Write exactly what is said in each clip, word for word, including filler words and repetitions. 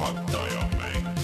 Juhatajamäng.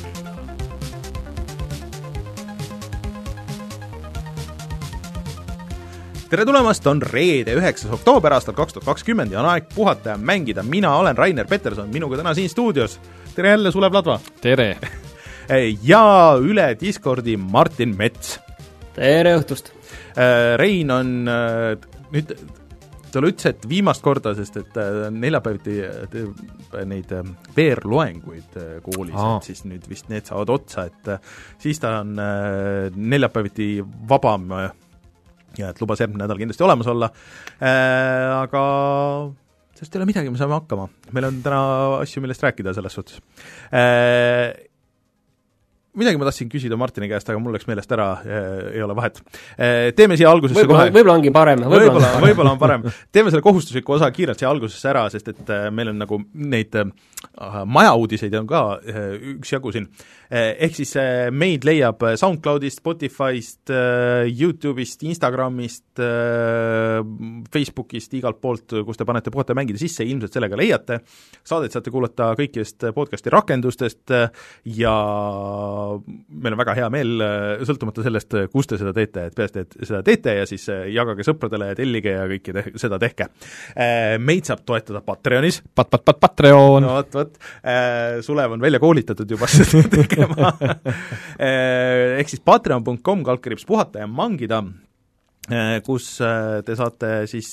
Tere tulemast, on reede üheksas oktoober aastal kaks tuhat kakskümmend ja on aeg puhata ja mängida. Mina olen Rainer Peterson, minuga täna siin stuudios. Tere jälle, Sulev Ladva. Tere. Ja üle Discordi Martin Mets. Tere õhtust. Rein on nüüd, talle ütles, et viimast korda, sest et neljapäeviti neid veerloenguid koolis, Aa. et siis nüüd vist need saavad otsa, et siis ta on neljapäeviti vabam ja et lubas järgmine nädal kindlasti olemas olla, äh, aga sellest ei ole midagi, me saame hakkama. Meil on täna asju, millest rääkida selles suhtes. Äh, midagi ma tahtsin küsida Martini käest, aga mul läks meelest ära, äh, ei ole vahet. Äh, teeme siia algusesse võib-olla, kohe... Võib-olla ongi parem. Võib-olla, võib-olla on parem. Teeme selle kohustusliku osa kiirelt siia algusesse ära, sest et äh, meil on nagu neid äh, majauudiseid on ka äh, üks jagu siin. Ehk siis meid leiab SoundCloudist, Spotifyst, YouTube'ist, Instagramist, Facebookist, igalt poolt, kus te panete puhata mängida sisse, ilmselt sellega leiate. Saadet saate kuulata kõikidest podcasti rakendustest ja meil on väga hea meel, sõltumata sellest, kus te seda teete, et peast, et seda teete ja siis jagage sõpradele, tellige ja kõike te- seda tehke. Meid saab toetada Patreonis. Pat, pat, pat, Patreon. No võt, võt. Sulev on välja koolitatud juba seda tegema. Ehk siis patreon punkt com kalkriips puhata ja mangida, kus te saate siis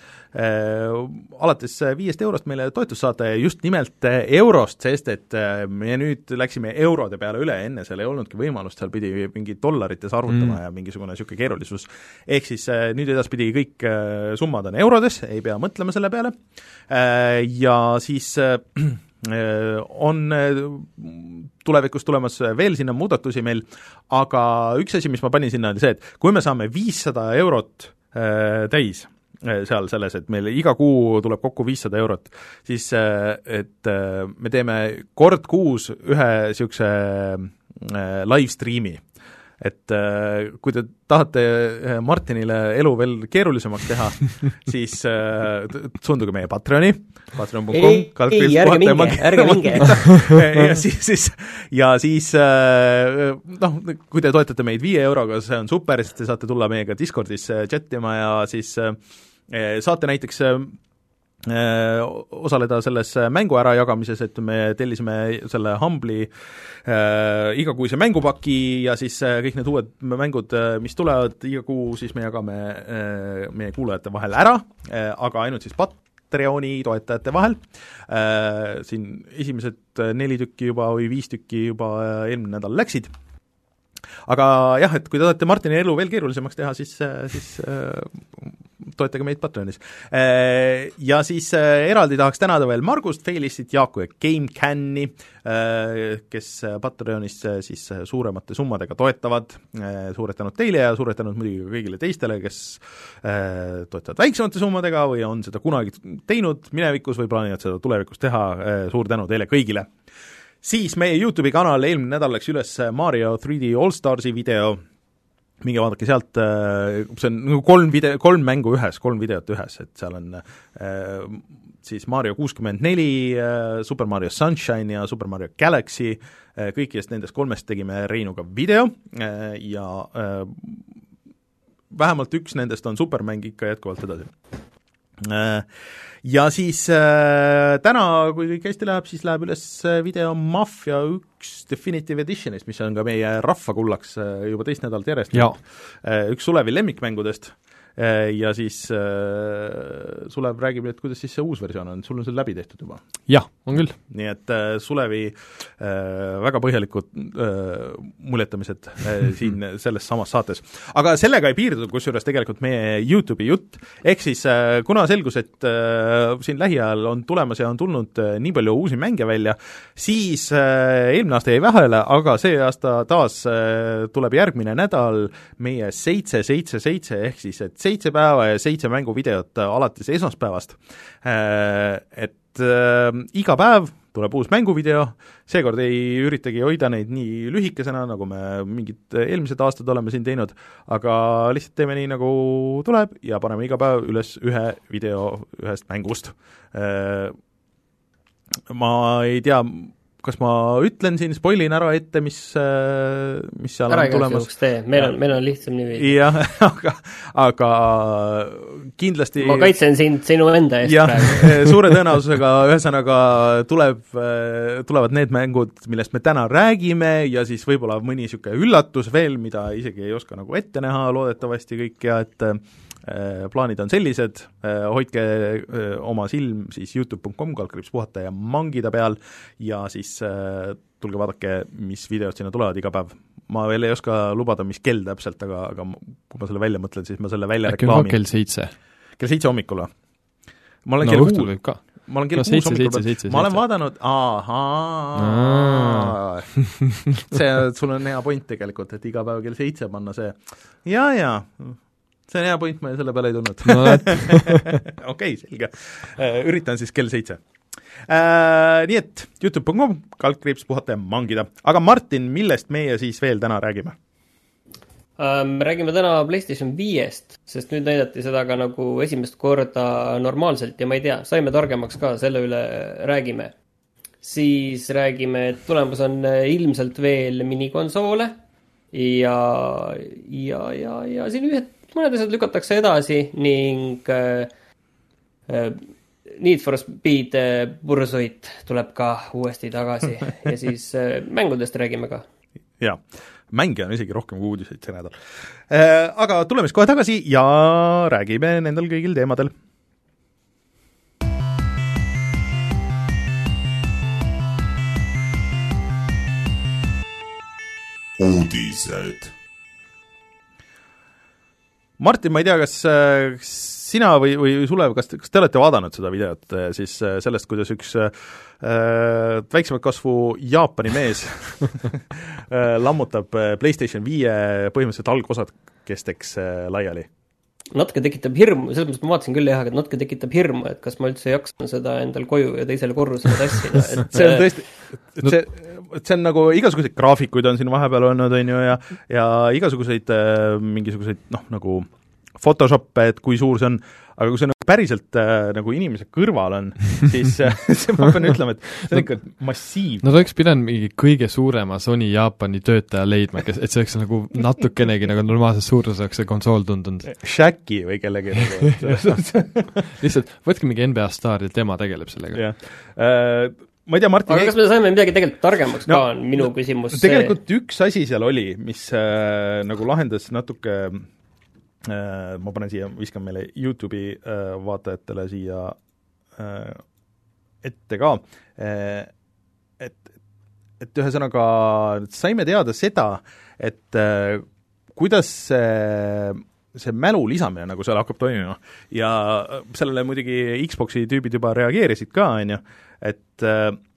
alates viiest eurost meile toetust saada ja just nimelt eurost, sest et me nüüd läksime eurode peale üle, enne seal ei olnudki võimalust, seal pidi mingi dollarites arvutama mm. ja mingisugune niisugune keerulisus. Ehk siis nüüd edaspidi kõik summad on eurodes, ei pea mõtlema selle peale ja siis on tulevikus tulemas veel sinna muudatusi meil, aga üks asi, mis ma panin sinna, oli see, et kui me saame viissada eurot täis seal selles, et meil iga kuu tuleb kokku viissada eurot, siis et me teeme kord kuus ühe niisuguse live streami. Et kui te tahate Martinile elu veel keerulisemaks teha, siis suunduge meie Patreoni, patreon punkt com, ei, ei, ärge minge, ärge minge. ja siis, siis, ja siis noh, kui te toetate meid viie euroga, see on super, siis te saate tulla meiega Discordis chatima ja siis saate näiteks osaleda selles mängu ära jagamises, et me tellisime selle Humble'i äh, igakuise mängupaki ja siis äh, kõik need uued mängud, mis tulevad iga kuu, siis me jagame äh, meie kuulajate vahel ära äh,, aga ainult siis Patreoni toetajate vahel. Äh, siin esimesed neli tükki juba või viis tükki juba eelmine nädal läksid. Aga jah, et kui te tahate Martini elu veel keerulisemaks teha, siis, siis äh, toetage meid Patreonis. Äh, ja siis äh, eraldi tahaks tänada veel Margust, Feilistit, Jaaku ja GameCanni, äh, kes Patreonis äh, siis suuremate summadega toetavad. Äh, suured tänud teile ja suured tänud muidugi kõigile teistele, kes äh, toetavad väiksemate summadega või on seda kunagi teinud minevikus või plaanivad seda tulevikus teha. Äh, suur tänu teile kõigile. Siis meie YouTube'i kanal eelmine nädal läks üles Mario three D All-Starsi video, minge vaadake sealt, see on kolm, video, kolm mängu ühes, kolm videot ühes, et seal on äh, siis Mario kuuskümmend neli, äh, Super Mario Sunshine ja Super Mario Galaxy, äh, kõikidest nendest kolmest tegime Reinuga video äh, ja äh, vähemalt üks nendest on supermäng ikka jätkuvalt edasi. Ja siis äh, täna, kui kõik hästi läheb, siis läheb üles video Mafia üks Definitive Editionist, mis on ka meie rahvakullaks juba teist nädalat järjest. Üks Sulevi lemmikmängudest ja siis äh, Sulev räägib, et kuidas siis see uus versioon on, sul on see läbi tehtud juba? Jah, on küll. Nii et äh, Sulevi äh, väga põhjalikud äh, muljetamised äh, siin selles samas saates. Aga sellega ei piirdu, kusjuures tegelikult meie YouTube'i jutt, ehk siis äh, kuna selgus, et äh, siin lähiajal on tulemas ja on tulnud äh, nii palju uusi mänge välja, siis äh, eelmine aasta jäi vähele, aga see aasta taas äh, tuleb järgmine nädal meie seitse seitse seitse ehk siis et seitse päeva ja seitse mänguvideot alates esmaspäevast, et iga päev tuleb uus mänguvideo, seekord ei üritagi hoida neid nii lühikesena, nagu me mingid eelmised aastad oleme siin teinud, aga lihtsalt teeme nii, nagu tuleb ja paneme iga päev üles ühe video ühest mängust. Ma ei tea, kas ma ütlen siin, spoilin ära ette, mis, mis seal ära on tulemas? Tee. Meil on, meil on lihtsam niimoodi. Jah, aga, aga kindlasti ma kaitsen sind sinu enda eest jah, praegu. suure tõenäosusega ühesõnaga tuleb, tulevad need mängud, millest me täna räägime ja siis võib-olla mõni niisugune üllatus veel, mida isegi ei oska nagu ette näha loodetavasti kõik ja et plaanid on sellised, hoidke oma silm siis youtube punkt com kaldkriips puhata ja mangida peal ja siis tulge vaadake, mis videod sinna tulevad iga päev. Ma veel ei oska lubada, mis kell täpselt, aga, aga kui ma selle välja mõtlen, siis ma selle välja äkki reklaami. kell seitse. Kell seitse hommikul. Ma olen no kell õhtul kuus. võib ka. Ma olen kell no, kuus hommikul. seitse, seitse, ma olen seitse. vaadanud, ahaa, see, sul on hea point tegelikult, et iga päev kell seitse panna see. Ja, ja, see on hea point, ma selle peale ei tulnud. No, okei, selge. Üritan siis kell seitse. Äh, nii et youtube punkt com kaldkriips puhata ja mangida. Aga Martin, millest meie siis veel täna räägime? Me räägime täna PlayStation viiest, sest nüüd näidati seda ka nagu esimest korda normaalselt ja ma ei tea, saime targemaks ka, selle üle räägime. Siis räägime, et tulemus on ilmselt veel minikonsoole ja, ja, ja, ja siin ühed mõned asjad lükatakse edasi ning äh, Need for Speed äh, Pursuit tuleb ka uuesti tagasi ja siis äh, mängudest räägime ka. Jaa, mänge on isegi rohkem kui uudiseid see nädal. Äh, aga tuleme siis kohe tagasi ja räägime nendel kõigil teemadel. Uudised. Martin, ma ei tea, kas, kas sina või, või Sulev, kas, kas te olete vaadanud seda videot siis sellest, kuidas üks äh, väiksemat kasvu Jaapani mees lammutab PlayStation viie põhimõtteliselt algosad kesteks äh, laiali? Natuke tekitab hirmu, selles mõttes ma vaatasin küll jah, et natuke tekitab hirmu, et kas ma üldse jaksan seda endal koju ja teisele korrusele tassida. Et see on tõesti, et see, see on nagu igasuguseid graafikuid on siin vahepeal olnud, on ju, ja, ja igasuguseid äh, mingisuguseid, noh, nagu Photoshoppe, et kui suur see on, aga kui see nagu päriselt äh, nagu inimese kõrval on, siis äh, see ma pean ütlema, et see on ikka massiivne. No ta oleks pidanud mingi kõige suurema Sony Jaapani töötaja leidma, kes, et see oleks nagu natukenegi nagu normaalses suurus oleks see konsool tundunud. Shaqi või kellegi nagu. lihtsalt võtke mingi N B A staar ja tema tegeleb sellega. Jah. Uh, ma ei tea, Martin... Aga kas me saime midagi tegelikult targemaks no, ka, on minu küsimus no, tegelikult see... üks asi seal oli, mis äh, nagu lahendas natuke... ma panen siia, viskan meile YouTube'i vaatajatele siia ette ka, et, et ühesõnaga saime teada seda, et kuidas see, see mälu lisamine nagu seal hakkab toimima ja sellele muidugi Xboxi tüübid juba reageerisid ka, on ju, et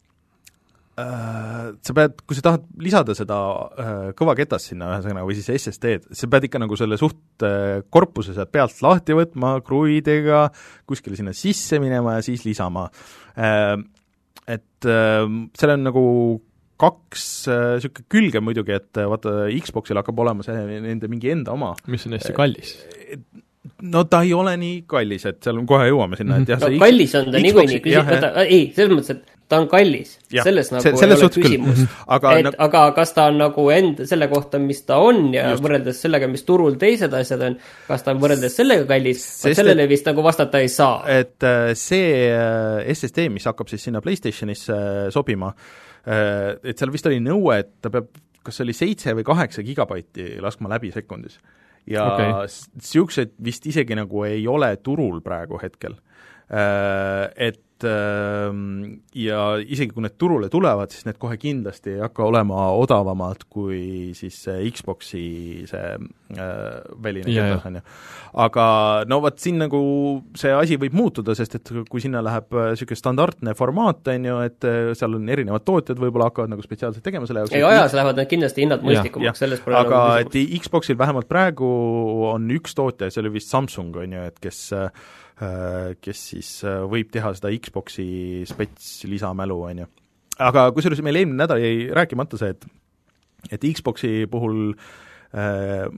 Uh, sa pead, kui sa tahad lisada seda uh, kõva ketast sinna ühesõnaga või siis S S D-d, sa pead ikka nagu selle suht uh, korpuse sealt pealt lahti võtma kruvidega, kuskile sinna sisse minema ja siis lisama. Uh, et uh, seal on nagu kaks uh, niisugune külge muidugi, et uh, vaata Xboxil hakkab olema see nende mingi enda oma. Mis on hästi kallis. Uh, no ta ei ole nii kallis, et seal kohe jõuame sinna, et jah, no, see kallis on ta niikuinii küsimus, ei, selles mõttes, et ta on kallis, ja, selles nagu see, ei ole küsimus, aga, et, nagu... aga kas ta on nagu end selle kohta, mis ta on ja just. Võrreldes sellega, mis turul teised asjad on, kas ta on võrreldes sellega kallis, sellele vist nagu vastata ei saa. Et see S S D, mis hakkab siis sinna PlayStationisse sobima, et seal vist oli nõue, et ta peab, kas oli seitse või kaheksa gigabaiti laskma läbi sekundis. Ja okay. Siuksed vist isegi nagu ei ole turul praegu hetkel. Et ja isegi kui need turule tulevad, siis need kohe kindlasti ei hakka olema odavamad kui siis see Xboxi see äh, väline yeah, ketas, on ju. Aga no vaat siin nagu see asi võib muutuda, sest et kui sinna läheb niisugune standardne formaat, on ju, et seal on erinevad tootjad, võib-olla hakkavad nagu spetsiaalselt tegema selle jaoks. ei, ajas lähevad need kindlasti hinnad mõistlikumaks, selles pole aga nagu et Xboxil vähemalt praegu on üks tootja, see oli vist Samsung, on ju, et kes kes siis võib teha seda Xboxi spets lisamälu, on ju. Aga kusjuures meil eelmine nädal jäi rääkimata see, et et Xboxi puhul äh,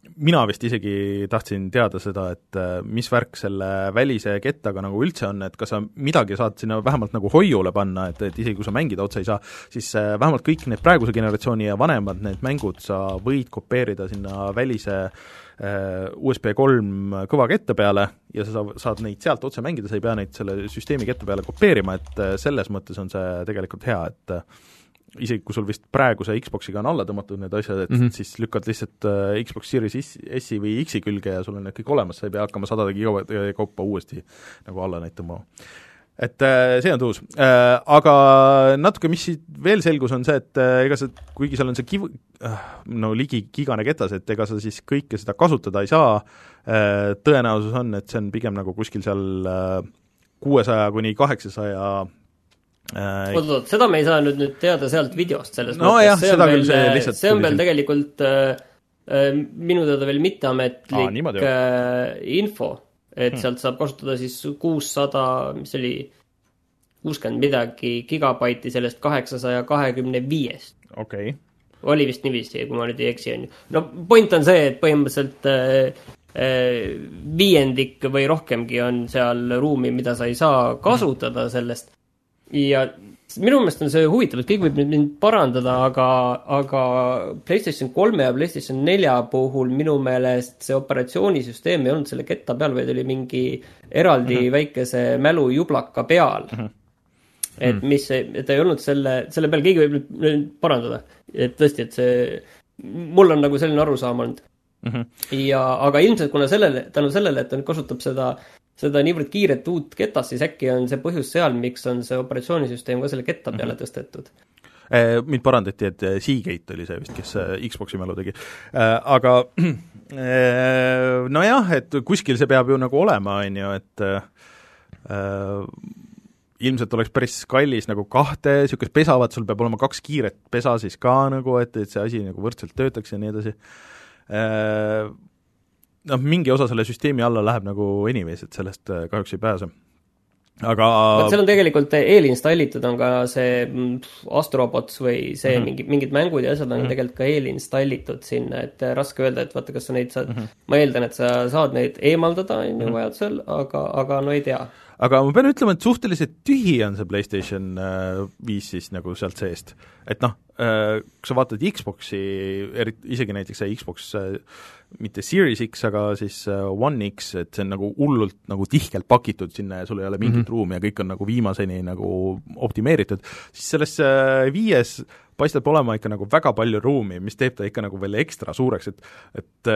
mina vist isegi tahtsin teada seda, et mis värk selle välise kettaga nagu üldse on, et kas sa midagi saad sinna vähemalt nagu hoiule panna, et, et isegi kui sa mängida otsa ei saa, siis vähemalt kõik need praeguse generatsiooni ja vanemad need mängud sa võid kopeerida sinna välise U S B kolm kõvakette peale ja sa saad neid sealt otse mängida, sa ei pea neid selle süsteemi kette peale kopeerima, et selles mõttes on see tegelikult hea, et isegi kui sul vist praeguse Xboxiga on alla tõmmatud need asjad, et mm-hmm. siis lükkad lihtsalt Xbox Series S-i või X-i külge ja sul on need kõik olemas, sa ei pea hakkama sadade gigabaittide kaupa uuesti nagu alla neid tõmbama. Et see on tuus. Aga natuke, mis siit veel selgus, on see, et ega see, kuigi seal on see kiv, no ligi gigane ketas, et ega sa siis kõike seda kasutada ei saa, tõenäosus on, et see on pigem nagu kuskil seal kuuesaja kuni kaheksasaja oot-oot, seda me ei saa nüüd, nüüd teada sealt videost selles no mõttes, jah, see on veel, see, see on veel tegelikult äh, minu teada veel mitteametlik äh, info, et hmm. sealt saab kasutada siis kuussada, mis oli kuuskümmend midagi gigabaiti sellest kaheksasaja kahekümne viiest. Okei. Okay. Oli vist niiviisi, kui ma nüüd ei eksi. No point on see, et põhimõtteliselt äh, äh, viiendik või rohkemgi on seal ruumi, mida sa ei saa kasutada sellest. Ja minu meelest on see huvitav, et kõik võib nüüd mind parandada, aga, aga PlayStation kolme ja PlayStation nelja puhul minu meelest see operatsioonisüsteem ei olnud selle ketta peal, vaid oli mingi eraldi mm-hmm. väikese mälujublaka peal. Mm-hmm. Et mis, et ei olnud selle, selle peal keegi võib nüüd parandada. Et tõesti, et see, mul on nagu selline arusaam olnud. Mm-hmm. Ja, aga ilmselt kuna sellele, tänu sellele, et ta kasutab seda seda niivõrd kiiret uut ketast, siis äkki on see põhjus seal, miks on see operatsioonisüsteem ka selle ketta peale mm-hmm. tõstetud. Mind parandati, et Seagate oli see vist, kes Xboxi mälu tegi. Aga no jah, et kuskil see peab ju nagu olema, on ju, et äh, ilmselt oleks päris kallis nagu kahte, niisugust pesavat, sul peab olema kaks kiiret pesa siis ka nagu, et, et see asi nagu võrdselt töötaks ja nii edasi. Äh, noh, mingi osa selle süsteemi alla läheb nagu anyways, et sellest kahjuks ei pääse. Aga Võt, seal on tegelikult eelinstalitud on ka see Astrobots või see mm-hmm. mingi, mingid mängud ja asjad on mm-hmm. tegelikult ka eelinstalitud sinna, et raske öelda, et vaata, kas sa neid saad, mm-hmm. ma eeldan, et sa saad neid eemaldada mm-hmm. vajadusel, aga, aga no ei tea. Aga ma pean ütlema, et suhteliselt tühi on see PlayStation viis siis nagu sealt seest. Et noh, kui sa vaatad Xboxi, isegi näiteks see Xbox mitte Series X, aga siis One X, et see on nagu hullult nagu tihkelt pakitud sinna ja sul ei ole mingit mm-hmm. ruumi ja kõik on nagu viimaseni nagu optimeeritud, siis selles viies paistab olema ikka nagu väga palju ruumi, mis teeb ta ikka nagu veel ekstra suureks, et, et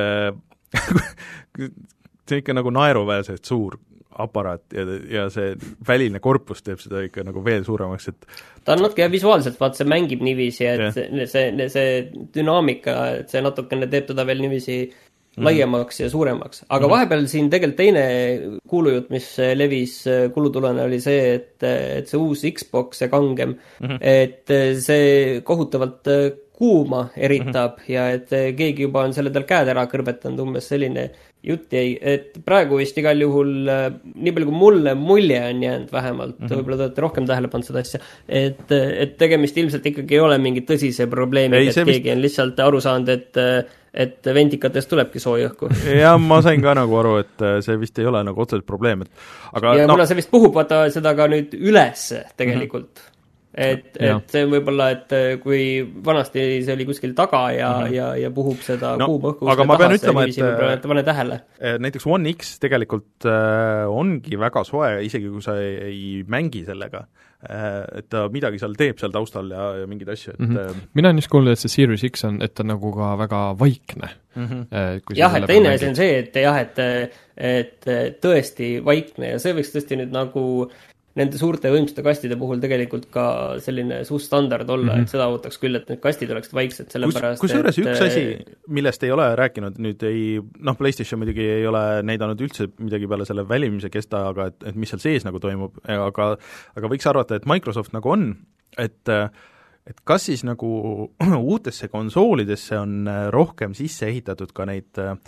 see on ikka nagu naeruväärselt suur aparaat ja, ja see väline korpus teeb seda ikka nagu veel suuremaks, et ta on natuke visuaalselt, vaat see mängib niiviisi, et yeah. see, see, see dünaamika, et see natukene teeb teda veel niiviisi mm. laiemaks ja suuremaks. Aga mm. vahepeal siin tegelikult teine kuulujutt, mis levis kulutulena, oli see, et, et see uus Xbox, see kangem, mm-hmm. et see kohutavalt kuuma eritab mm-hmm. ja et keegi juba on selle tal käed ära kõrbetanud, umbes selline jutt jäi, et praegu vist igal juhul nii palju kui mulle mulje on jäänud vähemalt, mm-hmm. võib-olla te olete rohkem tähele pannud seda asja, et, et tegemist ilmselt ikkagi ei ole mingi tõsise probleemi, et keegi vist on lihtsalt aru saanud, et, et ventikatest tulebki sooja õhku. Ja ma sain ka nagu aru, et see vist ei ole nagu otseselt probleem, et aga ja no... kuna see vist puhub vaata seda ka nüüd üles tegelikult mm-hmm. Et, et see võib-olla, et kui vanasti see oli kuskil taga ja, mm-hmm. ja, ja puhub seda no, kuuma õhku, aga ma pean ütlema, et, et pane tähele. Näiteks One X tegelikult äh, ongi väga soe, isegi kui sa ei, ei mängi sellega, äh, et ta midagi seal teeb seal taustal ja, ja mingeid asju. Et, mm-hmm. mina on just kuulnud, et see Series X on, et ta nagu ka väga vaikne. Mm-hmm. Äh, jah, et teine asi on see, et jah, et, et tõesti vaikne ja see võiks tõesti nüüd nagu nende suurte võimsate kastide puhul tegelikult ka selline suht standard olla, mm-hmm. et seda ootaks küll, et need kastid oleks vaiksed, sellepärast kus juures üks asi, millest ei ole rääkinud, nüüd ei, noh, PlayStation muidugi ei ole näidanud üldse midagi peale selle välimise kesta, aga et, et mis seal sees nagu toimub, aga, aga võiks arvata, et Microsoft nagu on, et et kas siis nagu uutesse konsoolidesse on rohkem sisse ehitatud ka neid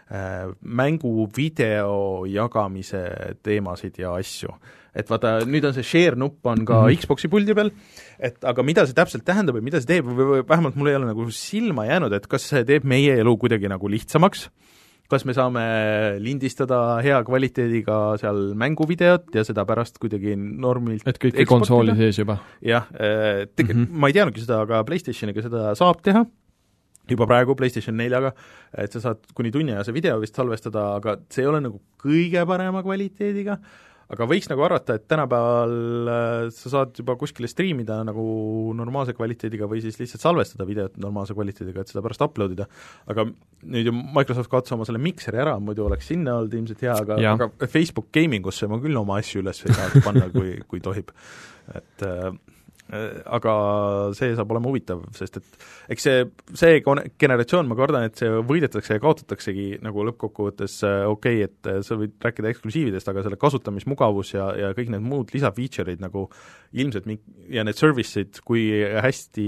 mängu video jagamise teemasid ja asju. Et vaata, nüüd on see share nupp on ka mm-hmm. Xboxi puldi peal, et aga mida see täpselt tähendab või mida see teeb, või vähemalt mul ei ole nagu silma jäänud, et kas see teeb meie elu kuidagi nagu lihtsamaks, kas me saame lindistada hea kvaliteediga seal mänguvideot ja seda pärast kuidagi normilt et kõik konsooli sees juba. Jah, tege- mm-hmm. ma ei teadnudki seda, aga PlayStationiga seda saab teha, juba praegu PlayStation neljaga, et sa saad kuni tunni ja see video vist salvestada, aga see ei ole nagu kõige parema kvaliteediga, aga võiks nagu arvata, et tänapäeval sa saad juba kuskile striimida nagu normaalse kvaliteediga või siis lihtsalt salvestada videot normaalse kvaliteediga, et seda pärast uploadida, aga nüüd ju Microsoft kaotas oma selle mikseri ära, muidu oleks sinna olnud ilmselt hea, aga, aga Facebook Gamingusse ma küll oma asju üles ei saa panna, kui, kui tohib. Et äh, aga see saab olema huvitav, sest et eks see, see generatsioon, ma kardan, et see võidetakse ja kaotataksegi nagu lõppkokkuvõttes okei okay,, et sa võid rääkida eksklusiividest, aga selle kasutamismugavus ja, ja kõik need muud lisafeature'id nagu ilmselt ja need service'id, kui hästi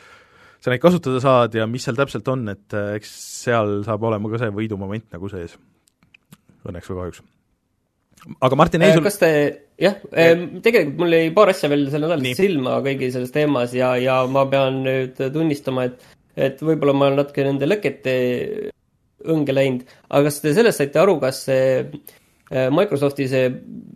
sa neid kasutada saad ja mis seal täpselt on, et eks seal saab olema ka see võidumoment nagu sees. Õnneks või kahjuks. Aga Martin, ei sul... Kas te, jah, tegelikult mul oli paar asja veel selle nädal silma kõigi selles teemas ja, ja ma pean nüüd tunnistama, et, et võib-olla ma olen natuke nende lõkete õnge läinud, aga kas te sellest saite aru, kas see Microsofti see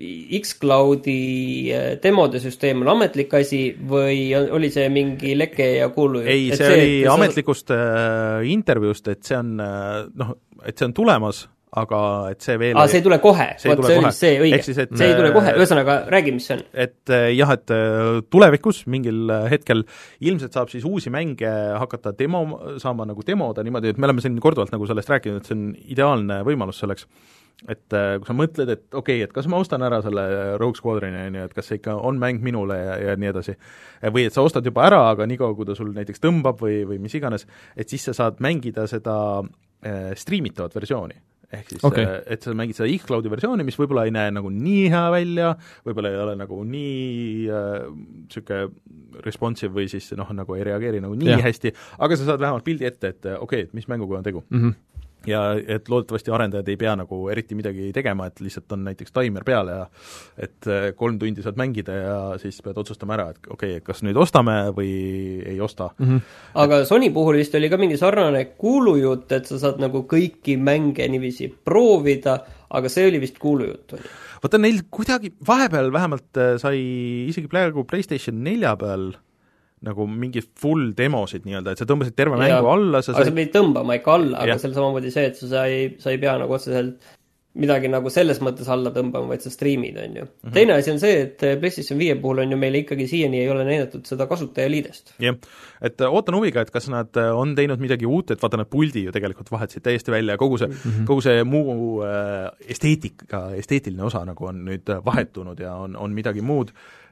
X-Cloudi demode süsteem on ametlik asi või oli see mingi leke ja kuulu? Ei, see, see oli ametlikust sa... intervjuust, et see on, noh, et see on tulemas, aga et see veel Aa, see ei tule kohe, see, Võt, see oli see õige, siis, et, see ei tule kohe, ühesõnaga räägi, mis see on. Et jah, et tulevikus mingil hetkel ilmselt saab siis uusi mänge hakata demo, saama nagu demoda niimoodi, et me oleme siin korduvalt nagu sellest rääkinud, et see on ideaalne võimalus selleks, et kui sa mõtled, et okei okay,, et kas ma ostan ära selle Rogue Squadroni, et kas see ikka on mäng minule ja, ja nii edasi, või et sa ostad juba ära, aga niikaua, kui ta sul näiteks tõmbab või, või mis iganes, et siis sa saad mängida seda äh, streamitavat versiooni. Ehk siis okay., et sa mängid seda X-Cloudi versiooni, mis võib-olla ei näe nagu nii hea välja, võib-olla ei ole nagu nii äh, siuke responsive või siis noh, nagu ei reageeri nagu nii yeah. hästi, aga sa saad vähemalt pildi ette, et okei okay,, et mis mänguga on tegu. Mm-hmm. Ja et loodetavasti arendajad ei pea nagu eriti midagi tegema, et lihtsalt on näiteks timer peale ja et kolm tundi saad mängida ja siis pead otsustama ära, et okei okay,, kas nüüd ostame või ei osta. Mm-hmm. Aga Sony puhul vist oli ka mingi sarnane kuulujutt, et sa saad nagu kõiki mänge niiviisi proovida, aga see oli vist kuulujutt. Vaata, neil kuidagi vahepeal vähemalt sai isegi praegu PlayStation nelja peal nagu mingi full demosid nii-öelda, et sa tõmbasid terve ja, mängu alla. Sa aga sai... sa pidid tõmbama ikka alla, aga seal samamoodi see, et sa ei, sa ei pea nagu otseselt midagi nagu selles mõttes alla tõmbama, vaid sa streamid, on ju. Mm-hmm. Teine asi on see, et PlayStation viie puhul on ju meile ikkagi siiani ei ole näidatud seda kasutajaliidest. Jah, et ootan huviga, et kas nad on teinud midagi uut, et vaata, nad puldi ju tegelikult vahetasid täiesti välja ja kogu see, mm-hmm. kogu see muu esteetika, esteetiline osa nagu on nüüd vahetunud ja on, on midagi muud,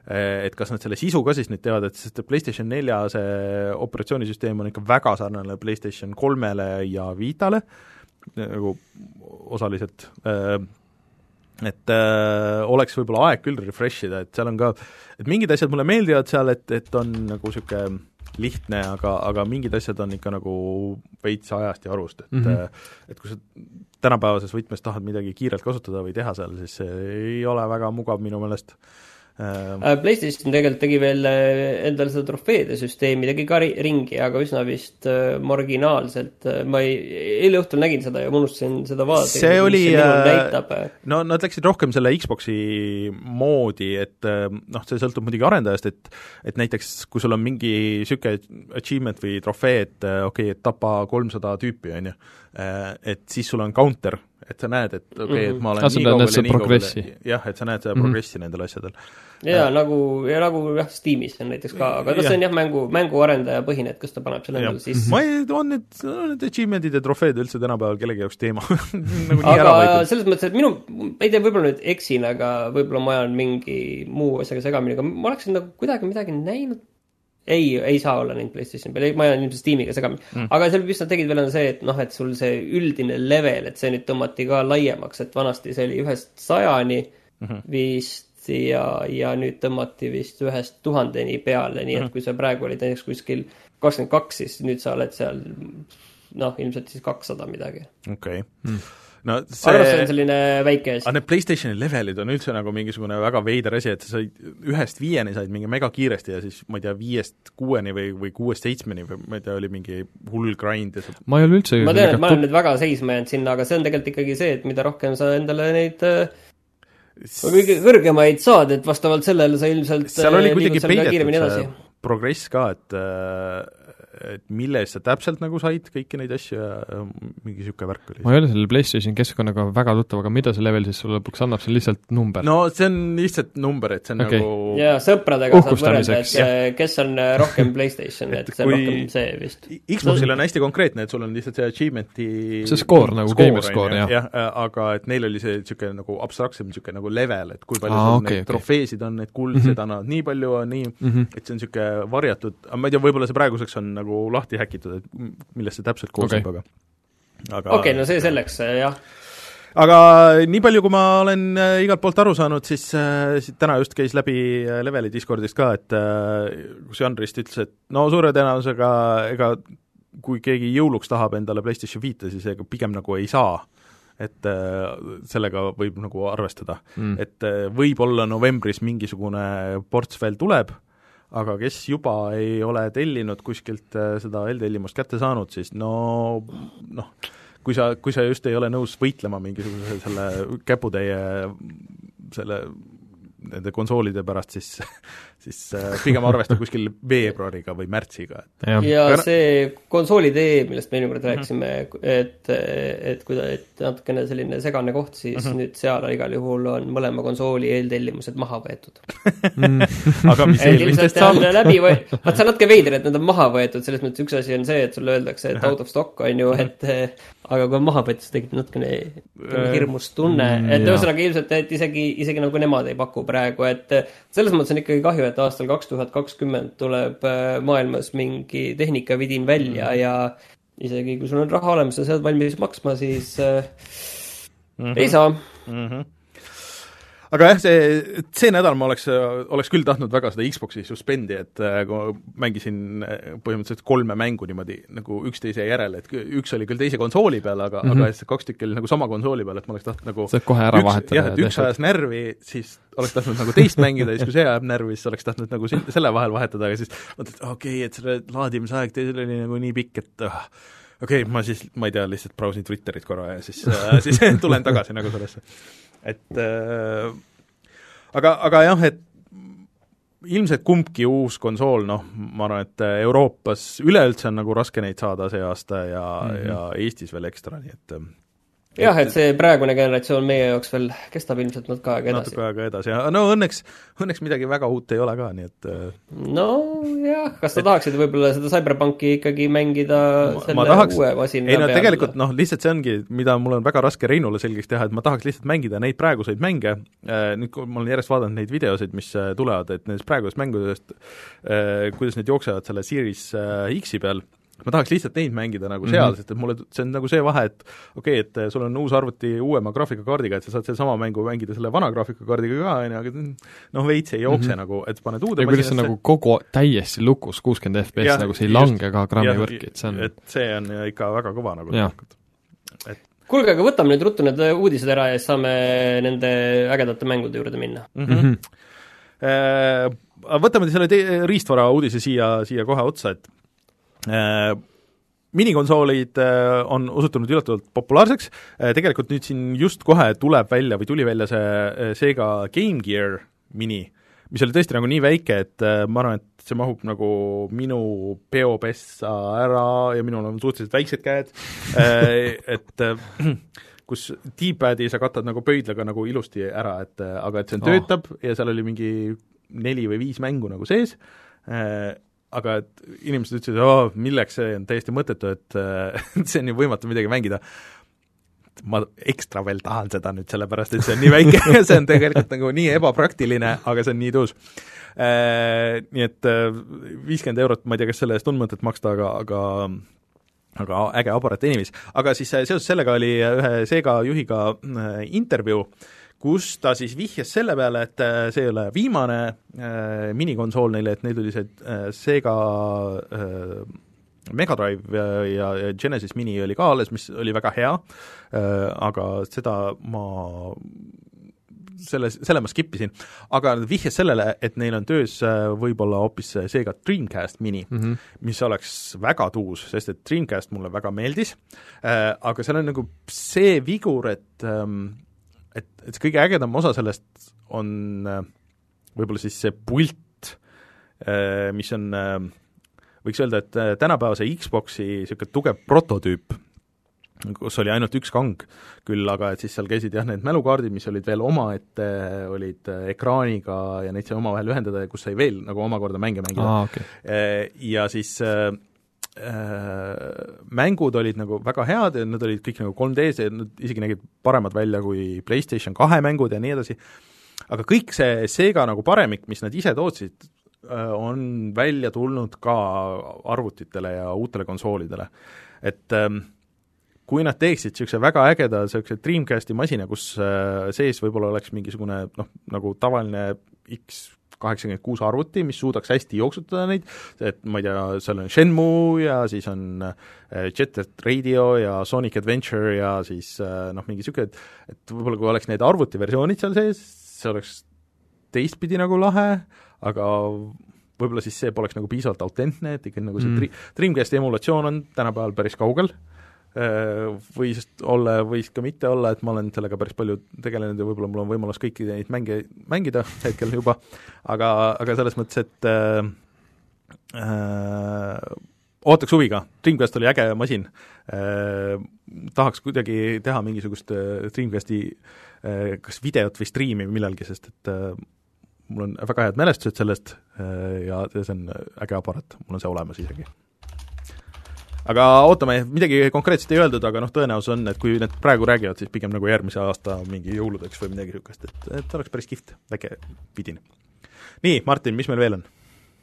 et kas nad selle sisu ka siis nüüd teavad, et sest PlayStation nelja see operatsioonisüsteem on ikka väga sarnane PlayStation kolmele ja Vitale, nagu osaliselt, et äh, oleks võib-olla aeg küll refresh ida, et seal on ka, et mingid asjad mulle meeldivad seal, et, et on nagu siuke lihtne, aga, aga mingid asjad on ikka nagu veits ajast ja arust, et mm-hmm. et kui sa tänapäevases võtmes tahad midagi kiirelt kasutada või teha seal, siis see ei ole väga mugav minu meelest. PlayStation tegelikult tegi veel endal seda trofeede süsteemi, tegi ka ringi, aga üsna vist marginaalselt. Ma ei, eile õhtul nägin seda ja ma unustasin seda vaadata. See oli, no nad läksid rohkem selle Xboxi moodi, et noh, see sõltub muidugi arendajast, et, et näiteks kui sul on mingi süke achievement või trofee, et okei okay,, et tapa kolmsada tüüpi, on ju, et siis sul on counter, et sa näed, et okei okay,, et ma olen nii kaugele, nii kaugele, jah, et sa näed seda mm-hmm. progressi nendel asjadel. Jaa, nagu, ja nagu jah, Steamis on näiteks ka, aga kas see on jah mängu, mänguarendaja põhine, et kas ta paneb selle endale sisse? Ma ei, on need, need achievementid ja trofeed üldse tänapäeval kellegi jaoks teema. nagu aga selles mõttes, et minu, ma ei tea, võib-olla nüüd eksin, aga võib-olla ma ajan mingi muu asjaga segamini, aga ma oleksin nagu kuidagi midagi näinud. Ei, ei saa olla neid PlayStation peal, ma ajan ilmselt Steamiga segamini. Mm. Aga seal vist nad tegid veel on see, et noh, et sul see üldine level, et see nüüd tõmmati ka laiemaks, et vanasti see oli ühest sajani mm-hmm. vist ja, ja nüüd tõmmati vist ühest tuhandeni peale, nii et mm-hmm. kui sa praegu olid näiteks kuskil kakskümmend kaks, siis nüüd sa oled seal noh, ilmselt siis kakssada midagi. okei okay. mm. no see arvas, see on selline väike asi. aga need PlayStationi levelid on üldse nagu mingisugune väga veider asi, et sa said ühest viieni said mingi mega kiiresti ja siis ma ei tea, viiest kuueni või, või kuuest seitsmeni või ma ei tea, oli mingi hull grind ja sa... ma ei ole üldse ma tean, et ma olen nüüd väga seisma jäänud sinna, aga see on tegelikult ikkagi see, et mida rohkem sa endale neid kõige kõrgemaid saad, et vastavalt sellele sa ilmselt seal oli kuidagi peidetud see progress ka, et et mille eest sa täpselt nagu said kõiki neid asju ja mingi niisugune värk oli. ma ei ole selle PlayStation keskkonnaga väga tuttav, aga mida see level siis sulle lõpuks annab, see on lihtsalt number? no see on lihtsalt number, et see on okay. nagu ja sõpradega saad võrrelda, et ja. kes on rohkem PlayStation et see on rohkem see vist. Xboxil on hästi konkreetne, et sul on lihtsalt see achievementi see score nagu gamer score, jah. jah, aga et neil oli see niisugune nagu abstraktsem niisugune nagu level, et kui palju Aa, sul okay, neid okay. trofeesid on, need kuldsed mm -hmm. annavad nii palju, nii mm, -hmm. et see on niisugune varjatud, ma ei tea, võib-olla see praeguseks on nagu lahti häkitud, et millest see täpselt koosneb okay., aga aga okei okay,, no see selleks, jah. aga nii palju, kui ma olen äh, igalt poolt aru saanud, siis äh, täna just käis läbi äh, Leveli Discordist ka, et äh, kus Janrist ütles, et no suure tõenäosusega ega kui keegi jõuluks tahab endale PlayStation viite, siis ega pigem nagu ei saa. Et äh, sellega võib nagu arvestada mm.. et äh, võib-olla novembris mingisugune ports veel tuleb, aga kes juba ei ole tellinud kuskilt äh, seda eeltellimust kätte saanud, siis no noh, kui sa, kui sa just ei ole nõus võitlema mingisuguse selle käputäie selle nende konsoolide pärast, siis, siis äh, pigem arvesta kuskil veebruariga või märtsiga. ja, ja Aga... see konsoolidee, millest me eelmine rääkisime, et, et kui ta, et natukene selline segane koht, siis mm -hmm. nüüd seal igal juhul on mõlema konsooli eeltellimused maha võetud. Aga mis eelmistest saab? läbi või... vaat see on natuke veider, et nad on maha võetud, selles mõttes üks asi on see, et sulle öeldakse, et out of stock on ju, et aga kui on maha võetud, siis tekib natukene hirmus tunne, et ühesõnaga ilmselt, et isegi, isegi nagu nemad ei paku praegu, et selles mõttes on ikkagi kahju, et aastal kaks tuhat kakskümmend tuleb maailmas mingi tehnikavidin välja mm. ja isegi kui sul on raha olemas ja sa oled valmis maksma, siis äh, mm-hmm. ei saa. Mm-hmm. Aga jah, see, see nädal ma oleks, oleks küll tahtnud väga seda Xboxi suspendi, et kui ma mängisin põhimõtteliselt kolme mängu niimoodi nagu üksteise järele, et üks oli küll teise konsooli peal, aga, mm -hmm. aga kaks tükki oli nagu sama konsooli peal, et ma oleks tahtnud nagu see kohe ära üks, vahetada. jah, et üks ajas närvi, siis oleks tahtnud nagu teist mängida, siis kui see ajab närvi, siis oleks tahtnud nagu selle vahel vahetada, aga siis mõtled, et okei okay,, et selle laadimisaeg teisel oli nagu nii pikk, et uh, okei okay,, ma siis, ma ei tea, lihtsalt brausin Twitterit korra ja siis äh, siis tulen tagasi nagu sellesse. Et äh, aga, aga jah, et ilmselt kumbki uus konsool, noh, ma arvan, et Euroopas üleüldse on nagu raske neid saada see aasta ja mm, -hmm. ja Eestis veel ekstra, nii et jah, et see praegune generatsioon meie jaoks veel kestab ilmselt natuke aega edasi. natuke aega edasi, ja no õnneks, õnneks midagi väga uut ei ole ka, nii et no jah, kas sa et, tahaksid võib-olla seda Cyberpunki ikkagi mängida ma, selle ma tahaks, uue masina ei no peal? Tegelikult noh, lihtsalt see ongi, mida mul on väga raske Reinule selgeks teha, et ma tahaks lihtsalt mängida neid praeguseid mänge, nüüd kui ma olen järjest vaadanud neid videosid, mis tulevad, et nendest praegusest mängudest, kuidas need jooksevad selle Series X-i peal, ma tahaks lihtsalt neid mängida nagu seal, mm -hmm. sest et mulle see on nagu see vahe, et okei okay,, et sul on uus arvuti uuema graafikakaardiga, et sa saad selle sama mängu mängida selle vana graafikakaardiga ka, on ju, aga noh, veits ei jookse mm -hmm. nagu, et paned uude ja kuidas see nagu kogu täiesti lukus kuuskümmend F P S, nagu see ei lange ka grammi võrki, et see on et see on ikka väga kõva nagu tegelikult. Et kuulge, aga võtame nüüd ruttu need uudised ära ja siis saame nende ägedate mängude juurde minna. Mm -hmm. Võtame selle te- riistvara uudise siia, siia kohe otsa, et Äh, minikonsoolid äh, on osutunud üllatavalt populaarseks, äh, tegelikult nüüd siin just kohe tuleb välja või tuli välja see äh, Sega Game Gear mini, mis oli tõesti nagu nii väike, et äh, ma arvan, et see mahub nagu minu peopessa ära ja minul on suhteliselt väiksed käed äh, et äh, kus D-padi sa katad nagu pöidlaga nagu ilusti ära, et äh, aga et see töötab oh. ja seal oli mingi neli või viis mängu nagu sees äh, aga et inimesed ütlesid, et oh, milleks see on täiesti mõttetu, et see on ju võimatu midagi mängida. Ma ekstra veel tahan seda nüüd, sellepärast et see on nii väike see on tegelikult nagu nii ebapraktiline, aga see on nii tuus. E, nii et viiskümmend eurot, ma ei tea, kas selle eest on mõtet maksta, aga, aga aga äge aparaat inimes. Aga siis seoses sellega oli ühe Sega juhiga intervjuu, kus ta siis vihjas selle peale, et see ei ole viimane äh, minikonsool neile, et neil oli see äh, Sega äh, Mega Drive ja, ja Genesis Mini oli ka alles, mis oli väga hea, aga seda ma selle, selle ma skippisin, aga vihjes sellele, et neil on töös võib-olla hoopis seega Dreamcast Mini, mm -hmm. mis oleks väga tuus, sest et Dreamcast mulle väga meeldis, aga seal on nagu see vigur, et et, et see kõige ägedam osa sellest on võib-olla siis see pult, mis on, võiks öelda, et tänapäevase Xboxi niisugune tugev prototüüp, kus oli ainult üks kang küll, aga et siis seal käisid jah, need mälukaardid, mis olid veel omaette, olid ekraaniga ja neid sai omavahel ühendada ja kus sai veel nagu omakorda mänge mängida. Ah, okay. Ja siis äh, mängud olid nagu väga head ja nad olid kõik nagu kolm D-s ja nad isegi nägid paremad välja kui PlayStation kahe mängud ja nii edasi, aga kõik see Sega nagu paremik, mis nad ise tootsid, on välja tulnud ka arvutitele ja uutele konsoolidele. Et ähm, kui nad teeksid niisuguse väga ägeda niisuguse Dreamcasti masina, kus sees võib-olla oleks mingisugune noh, nagu tavaline X kaheksakümmend kuus arvuti, mis suudaks hästi jooksutada neid, et ma ei tea, seal on Shenmue ja siis on Jet Set Radio ja Sonic Adventure ja siis noh, mingi niisugune, et, et võib-olla kui oleks need arvutiversioonid seal sees, see oleks teistpidi nagu lahe, aga võib-olla siis see poleks nagu piisavalt autentne, et ikka nagu see mm. Dreamcasti emulatsioon on tänapäeval päris kaugel, võis olla, võis ka mitte olla, et ma olen sellega päris palju tegelenud ja võib-olla mul on võimalus kõiki neid mänge mängida hetkel juba, aga, aga selles mõttes, et äh, äh, ootaks huviga, Dreamcast oli äge masin äh,, tahaks kuidagi teha mingisugust äh, Dreamcasti äh, kas videot või striimi millalgi, sest et äh, mul on väga head mälestused sellest äh, ja see on äge aparaat, mul on see olemas isegi. Aga ootame, midagi konkreetselt ei öeldud, aga noh, tõenäosus on, et kui need praegu räägivad, siis pigem nagu järgmise aasta mingi jõuludeks või midagi niisugust, et, et oleks päris kihvt, väike vidin. Nii, Martin, mis meil veel on?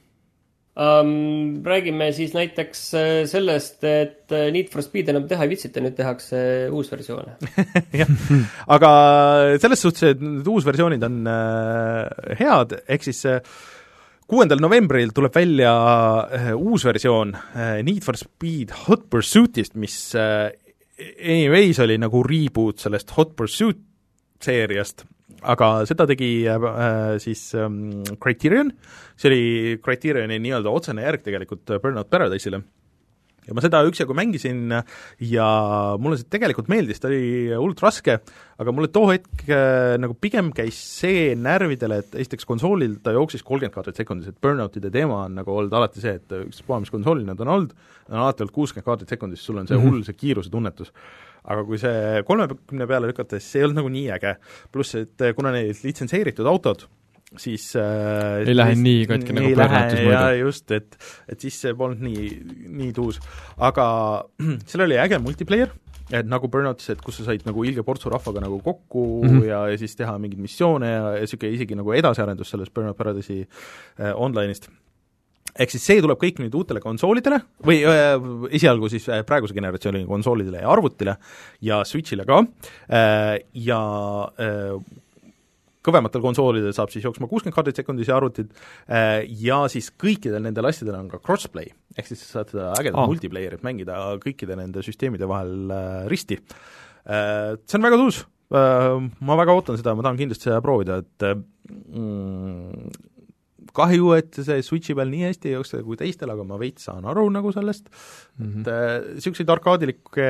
Um, räägime siis näiteks sellest, et Need for Speed enam teha ei vitsita, nüüd tehakse uus versioone. jah, aga selles suhtes, et need uusversioonid on äh, head, ehk siis äh, kuuendal novembril tuleb välja äh, uus versioon äh, Need for Speed Hot Pursuitist, mis äh, anyways oli nagu reboot sellest Hot Pursuit seeriast, aga seda tegi äh, siis ähm, Criterion, see oli Criterioni nii-öelda otsene järg tegelikult Burnout Paradise'ile. Ja ma seda üksjagu mängisin ja mulle see tegelikult meeldis, ta oli hullult raske, aga mulle too hetk äh, nagu pigem käis see närvidele, et esiteks konsoolil ta jooksis kolmkümmend kaadrit sekundis, et Burnoutide teema on nagu olnud alati see, et üks puha, mis konsoolil nad on olnud, on alati olnud kuuskümmend kaadrit sekundis, sul on see mm-hmm. hull, see kiiruse tunnetus. Aga kui see kolmekümne peale lükata, siis see ei olnud nagu nii äge. Pluss, et kuna need litsenseeritud autod, siis äh, ei lähe nii katki nagu Burnoutis muidu. Ja just, et, et siis see polnud nii, nii tuus. Aga seal oli äge multiplayer, et nagu Burnoutis, et kus sa said nagu ilge portsu rahvaga nagu kokku mm-hmm. ja, ja siis teha mingeid missioone ja, ja siuke isegi nagu edasiarendus sellest Burnout Paradise'i äh, online'ist. Ehk siis see tuleb kõik nüüd uutele konsoolidele või äh, esialgu siis äh, praeguse generatsiooni konsoolidele ja arvutile ja Switchile ka äh, ja äh, kõvematel konsoolidel saab siis jooksma kuuskümmend kaadrit sekundis ja arvutid äh, ja siis kõikidel nendel asjadel on ka crossplay, ehk siis saad seda ägedat oh. multiplayerit mängida kõikide nende süsteemide vahel äh, risti äh,. See on väga tuus äh,, ma väga ootan seda, ma tahan kindlasti seda proovida, et mm, kahju, et see Switchi peal nii hästi ei jookse kui teistel, aga ma veits saan aru nagu sellest, mm-hmm. et äh, niisuguseid arkaadilikke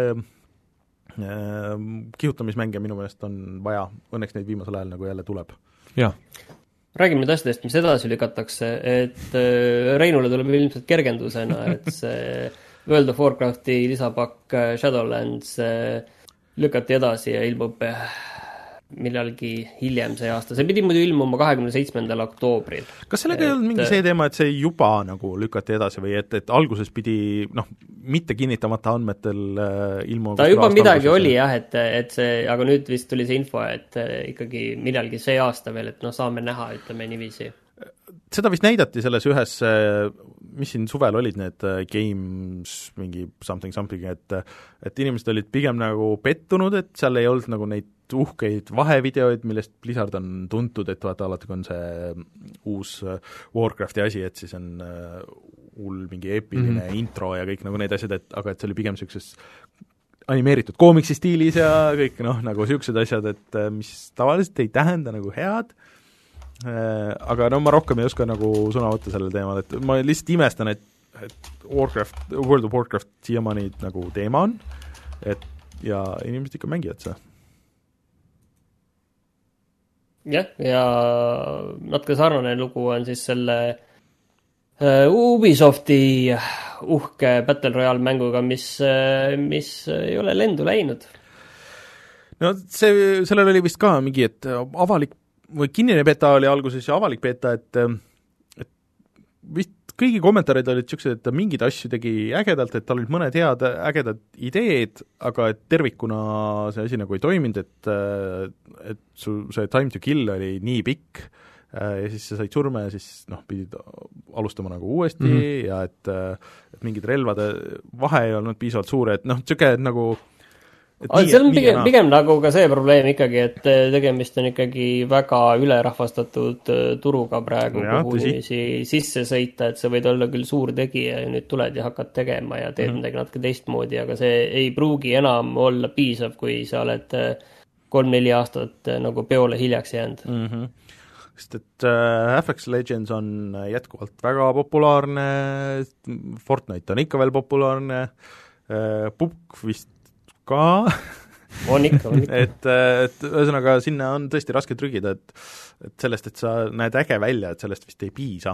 äh, kihutamismänge minu meelest on vaja, õnneks neid viimasel ajal nagu jälle tuleb. Jah. Räägime nüüd asjadest, mis edasi lükatakse, et äh, Reinule tuleb ilmselt kergendusena, et see World of Warcrafti lisapakk Shadowlands äh, lükati edasi ja ilmub äh, millalgi hiljem see aasta. See pidi muidu ilmuma kahekümne seitsmendal oktoobril. Kas sellega ei olnud mingi see teema, et see juba nagu lükati edasi või et, et alguses pidi noh, mitte kinnitamata andmetel äh, ilmu ta juba midagi oli jah, et, et see, aga nüüd vist tuli see info, et äh, ikkagi millalgi see aasta veel, et noh, saame näha, ütleme niiviisi. Seda vist näidati selles ühes, mis siin suvel olid need games, mingi something something, et et inimesed olid pigem nagu pettunud, et seal ei olnud nagu neid uhkeid vahevideoid, millest Blizzard on tuntud, et vaata alati, kui on see uus Warcrafti asi, et siis on hull mingi eepiline mm -hmm. intro ja kõik nagu need asjad, et aga et see oli pigem niisuguses animeeritud koomiksi stiilis ja kõik noh, nagu niisugused asjad, et mis tavaliselt ei tähenda nagu head, aga no ma rohkem ei oska nagu sõna võtta sellel teemal, et ma lihtsalt imestan, et, et Warcraft, World of Warcraft siiamaani nagu teema on, et ja inimesed ikka mängivad seda. jah, ja natuke sarnane lugu on siis selle uh, Ubisofti uhke Battle Royale mänguga, mis, mis ei ole lendu läinud. No see, sellel oli vist ka mingi, et avalik või kinnine beta oli alguses ja avalik beta, et, et vist kõigi kommentaarid olid niisugused, et ta mingeid asju tegi ägedalt, et tal olid mõned head ägedad ideed, aga et tervikuna see asi nagu ei toiminud, et et su see time to kill oli nii pikk ja siis sa said surma ja siis noh, pidid alustama nagu uuesti mm -hmm. ja et, et mingid relvade vahe ei olnud piisavalt suure, et noh, niisugune nagu see on pigem, pigem nagu ka see probleem ikkagi, et tegemist on ikkagi väga ülerahvastatud turuga praegu, kuhu inimesi sisse sõita, et sa võid olla küll suur tegija ja nüüd tuled ja hakkad tegema ja teed mm -hmm. midagi natuke teistmoodi, aga see ei pruugi enam olla piisav, kui sa oled kolm-neli aastat nagu peole hiljaks jäänud. Mm -hmm. sest et äh, F X Legends on jätkuvalt väga populaarne, Fortnite on ikka veel populaarne äh,, P U B G vist ka on ikka, on ikka. et, et ühesõnaga sinna on tõesti raske trügida, et, et sellest, et sa näed äge välja, et sellest vist ei piisa.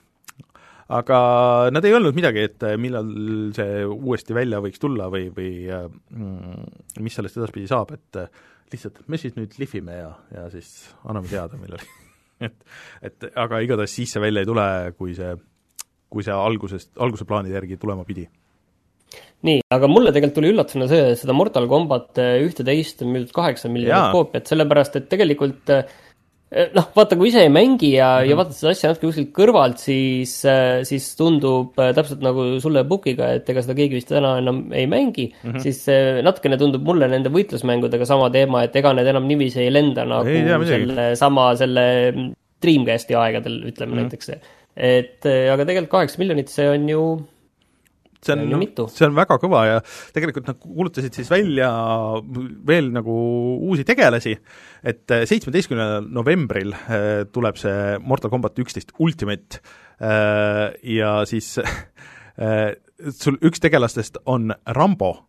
Aga nad ei öelnud midagi, et millal see uuesti välja võiks tulla või, või mm, mis sellest edaspidi saab, et lihtsalt me siis nüüd lihvime ja, ja siis anname teada, millal et, et aga igatahes siis see välja ei tule, kui see, kui see algusest, alguse plaanide järgi tulema pidi. Nii, aga mulle tegelikult tuli üllatusena see, seda Mortal Kombat ühte-teist müüdud kaheksa miljonit koopiat, sellepärast et tegelikult noh, vaata, kui ise ei mängi ja, mm -hmm. ja vaatad seda asja natuke kuskilt kõrvalt, siis, siis tundub täpselt nagu sulle Pukiga, et ega seda keegi vist täna enam ei mängi, mm -hmm. siis natukene tundub mulle nende võitlusmängudega sama teema, et ega need enam niiviisi ei lenda nagu ei, tea, selle sama selle Dreamcasti aegadel, ütleme mm -hmm. näiteks. Et aga tegelikult kaheksa miljonit, see on ju see on, no, see on väga kõva ja tegelikult nad kuulutasid siis välja veel nagu uusi tegelasi, et seitsmeteistkümnendal novembril tuleb see Mortal Kombat üksteist Ultimate ja siis sul üks tegelastest on Rambo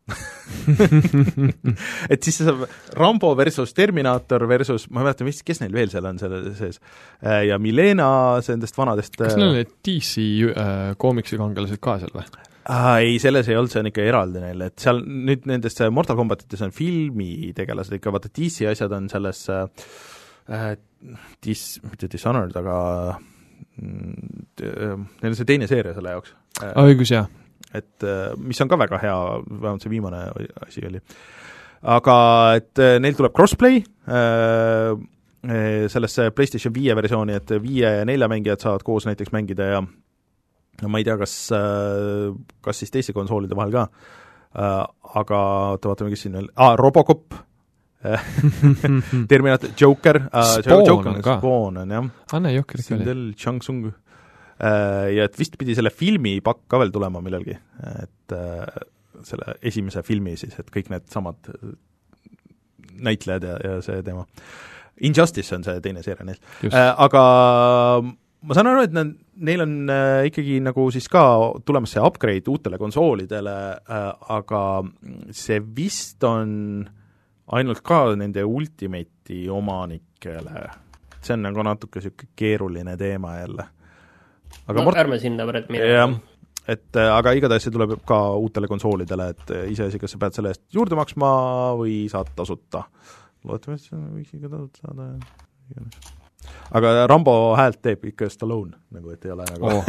et siis saab Rambo versus Terminator versus, ma ei mäleta, mis, kes neil veel seal on selle sees, ja Milena, see nendest vanadest kas neil olid D C äh, koomiksi kangelased ka seal või? Ah, ei, selles ei olnud, see on ikka eraldi neil, et seal nüüd nendest Mortal Kombatites on filmi tegelased ikka, vaata D C asjad on selles äh, dis, mitte Dishonored, aga mm, neil on see teine seeria selle jaoks äh,. õigus, jah. Et mis on ka väga hea, vähemalt see viimane asi oli. aga et neil tuleb crossplay äh, sellesse PlayStation viie versiooni, et viie ja nelja mängijad saavad koos näiteks mängida ja no ma ei tea, kas, kas siis teiste konsoolide vahel ka, aga oota, vaatame, kes siin veel, ah, Robocop, Terminator, Joker, Spawn Joker, on ka. Spawn on, jah. Anne Joker ikka oli. Sindel, Changsung, ja et vist pidi selle filmi pakk ka veel tulema millalgi, et selle esimese filmi siis, et kõik need samad näitlejad ja, ja see teema. Injustice on see teine seeria neil. Aga ma saan aru, et nad, neil on äh, ikkagi nagu siis ka tulemas see upgrade uutele konsoolidele äh,, aga see vist on ainult ka nende Ultimate'i omanikele. See on nagu natuke niisugune keeruline teema jälle. Aga no mort... ärme sinna pärast minna. jah, et äh, aga igatahes see tuleb ka uutele konsoolidele, et äh, iseasi, kas sa pead selle eest juurde maksma või saad tasuta. Loodetame, et see võiks ikka tasuta saada ja aga Rambo häält teeb ikka Stallone, nagu et ei ole nagu oh.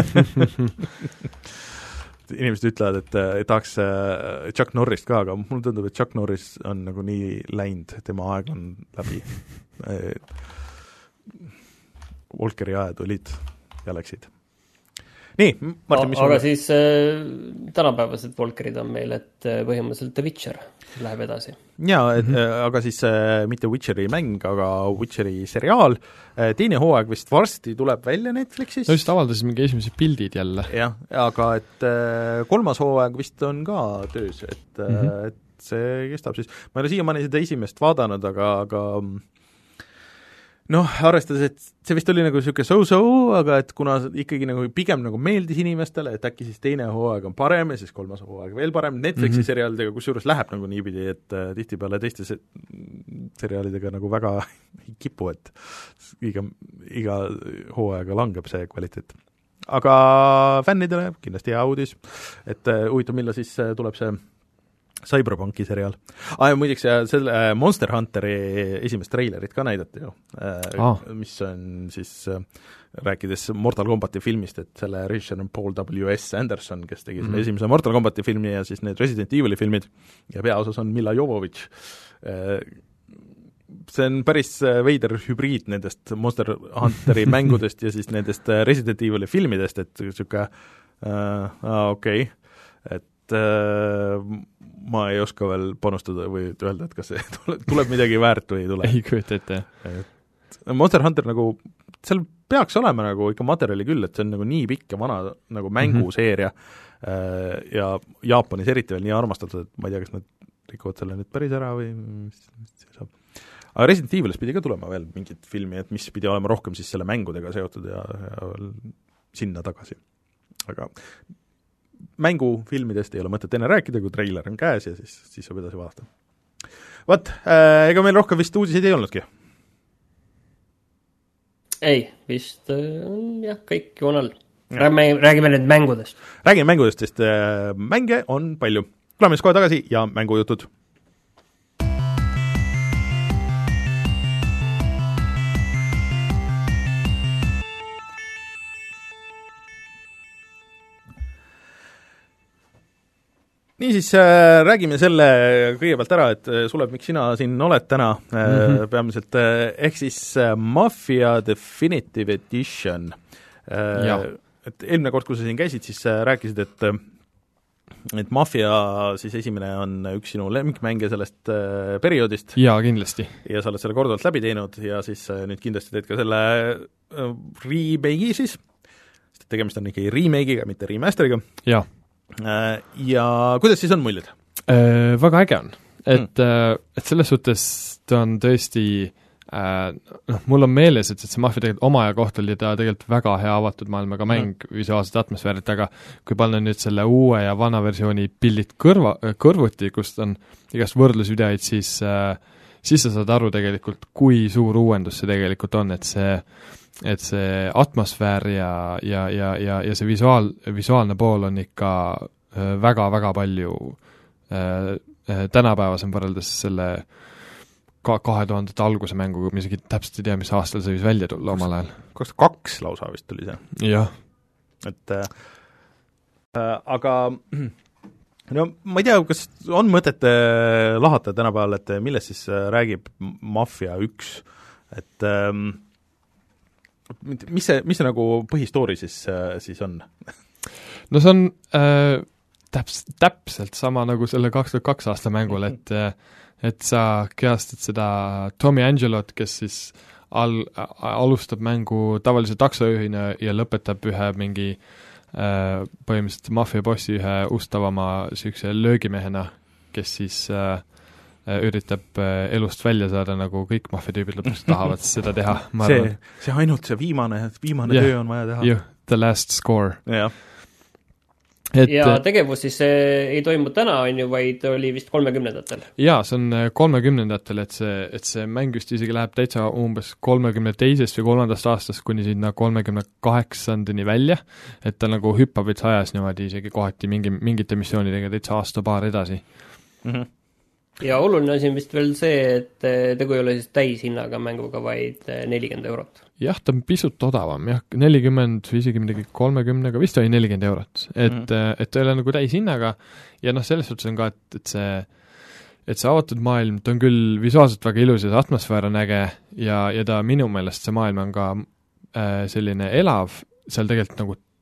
inimesed ütlevad, et, et tahaks Chuck Norrist ka, aga mulle tundub, et Chuck Norris on nagu nii läinud, tema aeg on läbi. Walkeri ajad olid ja läksid. nii, Martin, mis aga on? siis äh, tänapäevased Volkerid on meil, et äh, põhimõtteliselt The Witcher läheb edasi. Jaa, et, mm-hmm. aga siis äh, mitte Witcheri mäng, aga Witcheri seriaal, äh, teine hooaeg vist varsti tuleb välja Netflixis. no just avaldasid mingi esimesed pildid jälle. jah, aga et äh, kolmas hooaeg vist on ka töös, et mm-hmm. et see kestab siis, ma ei ole siiamaani seda esimest vaadanud, aga, aga noh, arvestades, et see vist oli nagu niisugune so-so, aga et kuna ikkagi nagu pigem nagu meeldis inimestele, et äkki siis teine hooaeg on parem ja siis kolmas hooaeg veel parem, Netflixi mm-hmm. seriaalidega kusjuures läheb nagu niipidi, et äh, tihtipeale teiste se- seriaalidega nagu väga ei kipu, et iga, iga hooaega langeb see kvaliteet. Aga fännidele kindlasti hea uudis, et äh, huvitav, millal siis äh, tuleb see Cyberpunki seriaal. Ah, ja muideks selle Monster Hunteri esimest treilerit ka näidati ju, ah. mis on siis, rääkides Mortal Combati filmist, et selle režissöör on Paul W S Anderson, kes tegi selle mm-hmm. esimese Mortal Combati filmi ja siis need Resident Evili filmid ja peaosas on Mila Jovovich. See on päris veider hübriid nendest Monster Hunteri mängudest ja siis nendest Resident Evili filmidest, et niisugune uh, okei, okay. et ma ei oska veel panustada või öelda, et kas see tuleb, tuleb midagi väärt või ei tule. ei kujuta ette. Monster Hunter nagu, seal peaks olema nagu ikka materjali küll, et see on nagu nii pikk ja vana nagu mänguseeria mm-hmm. ja Jaapanis eriti veel nii armastatud, et ma ei tea, kas nad rikuvad selle nüüd päris ära või mis, mis see saab. Aga Resident Evilis pidi ka tulema veel mingit filmi, et mis pidi olema rohkem siis selle mängudega seotud ja, ja sinna tagasi. Aga mängufilmidest ei ole mõtet enne rääkida, kui treiler on käes ja siis, siis saab edasi vaadata. Vaat, äh, ega meil rohkem vist uudiseid ei olnudki? Ei, vist on äh, jah, kõik on all. Räägime, räägime nüüd mängudest. Räägime mängudest, sest äh, mänge on palju. Tuleme kohe tagasi ja mängujutud. Niisiis äh, räägime selle kõigepealt ära, et Sulev, miks sina siin oled täna äh, mm-hmm. peamiselt, äh, ehk siis äh, Mafia Definitive Edition. Äh, et eelmine kord, kui sa siin käisid, siis äh, rääkisid, et et Mafia siis esimene on üks sinu lemmikmänge sellest äh, perioodist. Jaa, kindlasti. Ja sa oled selle korduvalt läbi teinud ja siis äh, nüüd kindlasti teed ka selle äh, remake'i siis, sest tegemist on ikkagi remake'iga, mitte remaster'iga. Jaa. Ja kuidas siis on muljed? Äh, väga äge on, et mm., et selles suhtes ta on tõesti äh, noh, mul on meeles, et, et see Mafia tegelikult oma aja koht oli ta tegelikult väga hea avatud maailmaga mäng mm. visuaalset atmosfäärit, aga kui panna nüüd selle uue ja vana versiooni pildid kõrva, kõrvuti, kust on igast võrdlusvideoid, siis äh, siis sa saad aru tegelikult, kui suur uuendus see tegelikult on, et see et see atmosfäär ja, ja, ja, ja, ja see visuaal, visuaalne pool on ikka väga-väga palju äh, tänapäevasem võrreldes selle ka kahe tuhandete alguse mänguga, ma isegi täpselt ei tea, mis aastal see võis välja tulla omal ajal. kaks tuhat kaks lausa vist tuli see. jah. et äh, aga no ma ei tea, kas on mõtet äh, lahata tänapäeval, et millest siis äh, räägib Mafia üks, et ähm, mis see, mis see nagu põhistoori siis, siis on? no see on äh, täps, täpselt sama nagu selle kaks tuhat kaks aasta mängul, et et sa kehastad seda Tommy Angelot, kes siis al, alustab mängu tavalise taksojuhina ja lõpetab ühe mingi äh, põhimõtteliselt mafiabossi ühe ustavama sükse löögimehena, kes siis äh, üritab elust välja saada, nagu kõik mafiatüübid lõpuks tahavad seda teha. see, see ainult see viimane, viimane yeah, töö on vaja teha. jah, the last score. Yeah. Et, ja tegevus siis ei toimu täna, on ju, vaid oli vist kolmekümnendatel. jaa, see on kolmekümnendatel, et see, et see mäng just isegi läheb täitsa umbes kolmekümne teisest või kolmandast aastast kuni sinna kolmekümne kaheksandini välja, et ta nagu hüppab veits ajas niimoodi isegi kohati mingi, mingite missioonidega täitsa aasta-paar edasi. Mhm. Ja oluline asi on vist veel see, et tegu ei ole siis täishinnaga mänguga, vaid nelikümmend eurot. jah, ta on pisut odavam, jah, nelikümmend või isegi midagi kolmekümnega, vist oli nelikümmend eurot, et mm., et ta ei ole nagu täishinnaga ja noh, selles suhtes on ka, et, et see et see avatud maailm, ta on küll visuaalselt väga ilus ja see atmosfäär on äge ja, ja ta minu meelest see maailm on ka äh, selline elav, seal tegelikult nagu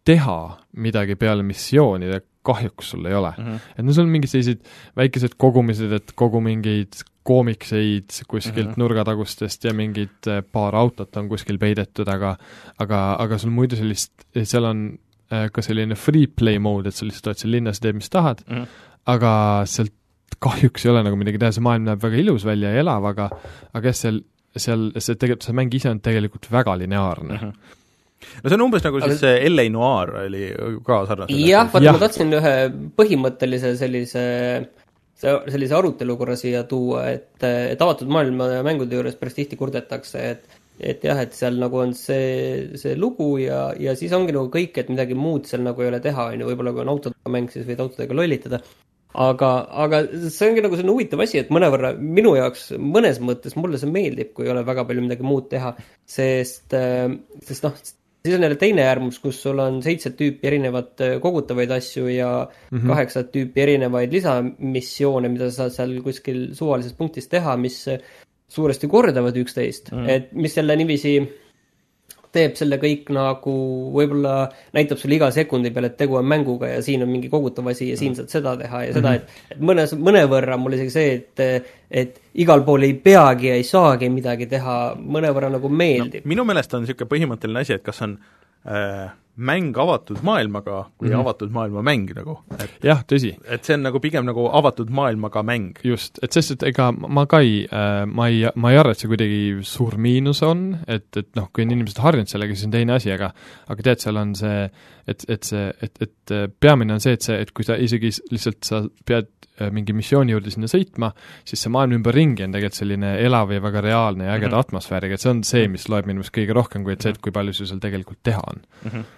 teha midagi peale missioonide kahjuks sul ei ole mm. -hmm. et no sul on mingid sellised väikesed kogumised, et kogu mingeid koomikseid kuskilt mm -hmm. nurgatagustest ja mingid paar autot on kuskil peidetud, aga aga, aga sul muidu sellist, seal on äh, ka selline free play mode, et sa lihtsalt oled seal linnas ja teed, mis tahad mm, -hmm. aga sealt kahjuks ei ole nagu midagi teha, see maailm näeb väga ilus välja ja elav, aga aga jah, seal, seal see tegelikult, see mäng ise on tegelikult väga lineaarne mm. -hmm. no see on umbes nagu aga... siis see L A Noir oli ka sarnane. jah, vaata, ma tahtsin ühe põhimõttelise sellise sellise arutelu korra siia tuua, et, et avatud maailma mängude juures päris tihti kurdetakse, et et jah, et seal nagu on see, see lugu ja, ja siis ongi nagu kõik, et midagi muud seal nagu ei ole teha, on ju, võib-olla kui on autodega mäng, siis võid autodega lollitada. Aga, aga see ongi nagu selline huvitav asi, et mõnevõrra minu jaoks mõnes mõttes mulle see meeldib, kui ei ole väga palju midagi muud teha, sest, sest noh, siis on jälle teine äärmus, kus sul on seitset tüüpi erinevat kogutavaid asju ja mm -hmm. kaheksat tüüpi erinevaid lisamissioone, mida sa seal kuskil suvalises punktis teha, mis suuresti kordavad üksteist mm, -hmm. et mis jälle niiviisi teeb selle kõik nagu võib-olla näitab sulle iga sekundi peale, et tegu on mänguga ja siin on mingi kogutav asi ja siin saad seda teha ja seda, et, et mõnes, mõnevõrra mul isegi see, et, et igal pool ei peagi ja ei saagi midagi teha, mõnevõrra nagu meeldib no,. Minu meelest on niisugune põhimõtteline asi, et kas on äh, mäng avatud maailmaga kui mm-hmm. avatud maailma mäng nagu. jah, tõsi. Et see on nagu pigem nagu avatud maailmaga mäng. just, et sest, et ega ma ka ei äh,, ma ei, ma ei arva, et see kuidagi suur miinus on, et, et noh, kui on inimesed harjunud sellega, siis on teine asi, aga aga tead, seal on see, et, et see, et, et peamine on see, et see, et kui sa isegi lihtsalt sa pead mingi missiooni juurde sinna sõitma, siis see maailm ümberringi on tegelikult selline elav ja väga reaalne ja ägeda mm -hmm. atmosfääriga, et see on see, mis loeb minu meelest kõige rohkem, kui et see, et kui palju sul seal tegelikult teha on mm. -hmm.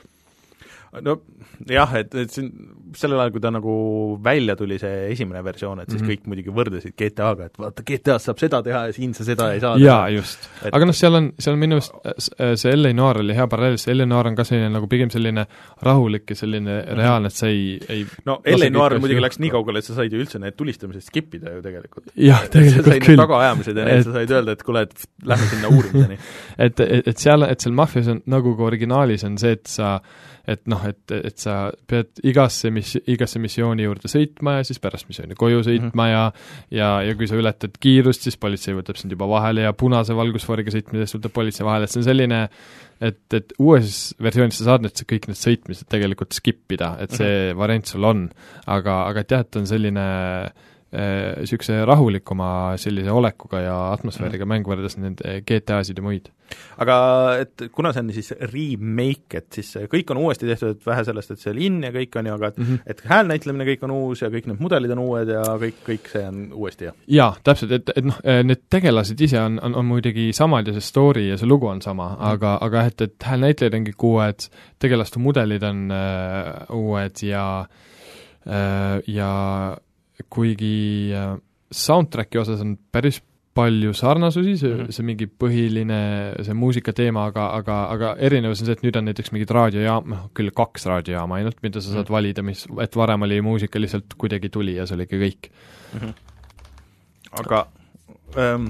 no jah, et, et siin sellel ajal, kui ta nagu välja tuli, see esimene versioon, et siis mm -hmm. kõik muidugi võrdlesid G T A-ga, et vaata, G T A-s saab seda teha ja siin sa seda ei saa teha. jaa, just. Et... aga noh, seal on, seal on minu meelest see L A Noir oli hea paralleel, see L A Noir on ka selline nagu pigem selline rahulik ja selline reaalne, et sa ei, ei no L A Noir muidugi läks nii kaugele, et sa said ju üldse need tulistamised skip ida ju tegelikult. jah, tegelikult sa said küll. tagaajamised ja need et... sa said öelda, et kuule, et lähme sinna uurimiseni. et, et, et seal, et seal Mafias on, nagu ka originaalis on see, et sa et noh, et, et sa pead igasse, mis, igasse missiooni juurde sõitma ja siis pärast missiooni koju sõitma mm -hmm. ja ja, ja kui sa ületad kiirust, siis politsei võtab sind juba vahele ja punase valgusfooriga sõitmisest võtab politsei vahele, et see on selline, et, et uues versioonis sa saad need kõik need sõitmised tegelikult skip ida, et see mm -hmm. variant sul on, aga, aga et jah, et on selline niisuguse rahulikuma sellise olekuga ja atmosfääriga mm. mäng võrreldes nende G T A-sid ja muid. aga et kuna see on siis remake, et siis kõik on uuesti tehtud, et vähe sellest, et see linn ja kõik on ju, aga et, mm -hmm. et häälnäitlemine kõik on uus ja kõik need mudelid on uued ja kõik, kõik see on uuesti, jah? jaa, täpselt, et, et noh, need tegelased ise on, on, on muidugi samad ja see story ja see lugu on sama mm, -hmm. aga, aga et, et häälnäitlejad on kõik uued, tegelaste mudelid on äh, uued ja äh, ja kuigi soundtracki osas on päris palju sarnasusi, see mm, -hmm. see mingi põhiline, see muusikateema, aga, aga, aga erinevus on see, et nüüd on näiteks mingid raadiojaam, küll kaks raadiojaama ainult, mida sa saad mm -hmm. valida, mis, et varem oli muusika lihtsalt kuidagi tuli ja see oli ikka kõik mm. -hmm. aga ähm,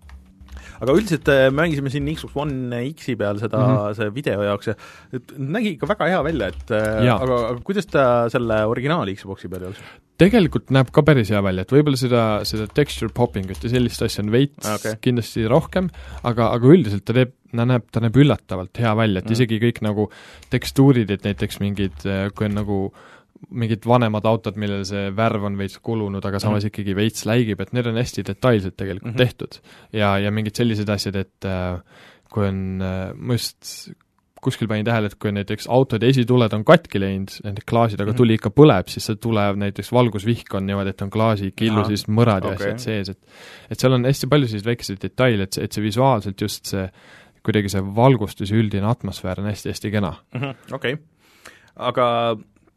aga üldiselt mängisime siin Xbox One X-i peal seda mm, -hmm. see video jaoks ja nägi ikka väga hea välja, et ja. aga, aga kuidas ta selle originaali Xboxi peal jookseb? Tegelikult näeb ka päris hea välja, et võib-olla seda, seda texture poppingut ja sellist asja on veits okay. kindlasti rohkem, aga, aga üldiselt ta teeb, ta näeb, ta näeb üllatavalt hea välja, et mm. isegi kõik nagu tekstuurid, et näiteks mingid, kui on nagu mingid vanemad autod, millel see värv on veits kulunud, aga samas mm. ikkagi veits läigib, et need on hästi detailselt tegelikult mm -hmm. tehtud. Ja, ja mingid sellised asjad, et äh, kui on äh, just kuskil panin tähele, et kui näiteks autode esituled on katki läinud, nende klaasid, aga tuli ikka põleb, siis see tuleb näiteks valgusvihk on niimoodi, et on klaasi killu siis mõrad ja okay. asjad sees, et et seal on hästi palju selliseid väikeseid detaile, et see, et see visuaalselt just see, kuidagi see valgustus ja üldine atmosfäär on hästi-hästi kena mm. -hmm. okei okay., aga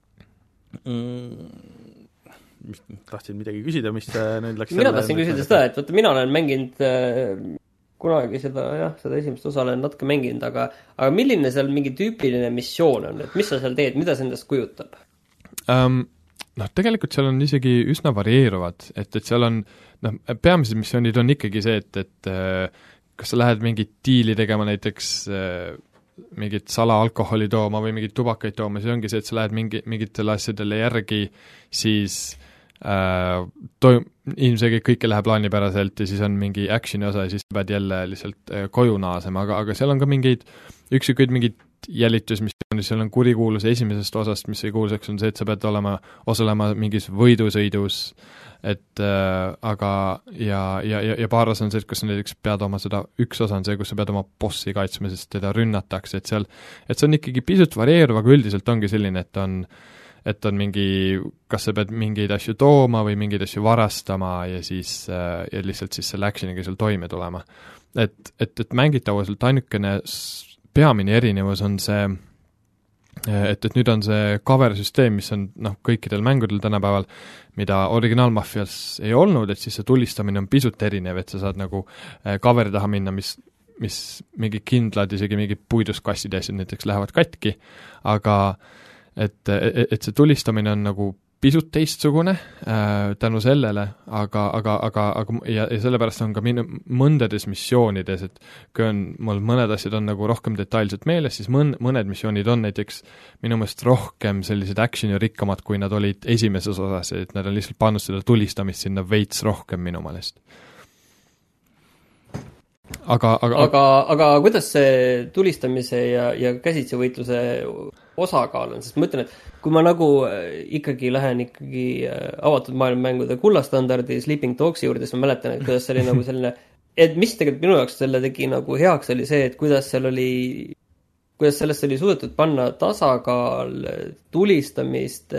mm, mis, tahtsin midagi küsida, mis nüüd läks mina tahtsin küsida seda, et vaata, mina olen mänginud äh, kunagi seda, jah, seda esimest osa olen natuke mänginud, aga aga milline seal mingi tüüpiline missioon on, et mis sa seal teed, mida see endast kujutab? Um, noh, tegelikult seal on isegi üsna varieeruvad, et, et seal on, noh, peamised missioonid on ikkagi see, et, et kas sa lähed mingit diili tegema näiteks mingit salaalkoholi tooma või mingit tubakaid tooma, see ongi see, et sa lähed mingi, mingitele asjadele järgi, siis äh, toim-, ilmselgelt kõike läheb plaanipäraselt ja siis on mingi action'i osa ja siis pead jälle lihtsalt äh, koju naasema, aga, aga seal on ka mingeid üksikuid mingeid jälitusmissiooni, seal on kurikuulus esimesest osast, mis ei kuulsaks, on see, et sa pead olema, osalema mingis võidusõidus, et äh, aga ja, ja, ja, ja paar osa on see, et kus sa näiteks pead oma seda, üks osa on see, kus sa pead oma bossi kaitsma, sest teda rünnatakse, et seal, et see on ikkagi pisut varieeruv, aga üldiselt ongi selline, et on et on mingi, kas sa pead mingeid asju tooma või mingeid asju varastama ja siis äh, ja lihtsalt siis selle action'iga seal toime tulema. Et, et, et mängitavuselt ainukene peamine erinevus on see, et, et nüüd on see cover-süsteem, mis on noh, kõikidel mängudel tänapäeval, mida originaalmafias ei olnud, et siis see tulistamine on pisut erinev, et sa saad nagu coveri taha minna, mis, mis mingi kindlad, isegi mingi puiduskastid ja asjad näiteks lähevad katki, aga et, et, et see tulistamine on nagu pisut teistsugune äh, tänu sellele, aga, aga, aga, aga ja, ja sellepärast on ka minu, mõndades missioonides, et kui on, mul mõned asjad on nagu rohkem detailselt meeles, siis mõn, mõned missioonid on näiteks minu meelest rohkem sellised action'i rikkamad, kui nad olid esimeses osas, et nad on lihtsalt pannud seda tulistamist sinna veits rohkem minu meelest. Aga, aga, aga, aga kuidas see tulistamise ja, ja käsitsevõitluse osakaal on, sest ma ütlen, et kui ma nagu ikkagi lähen ikkagi avatud maailma mängude kullastandardi Sleeping Dogsi juurde, siis ma mäletan, et kuidas see oli nagu selline, et mis tegelikult minu jaoks selle tegi nagu heaks, oli see, et kuidas seal oli, kuidas sellest oli suudetud panna tasakaal tulistamist,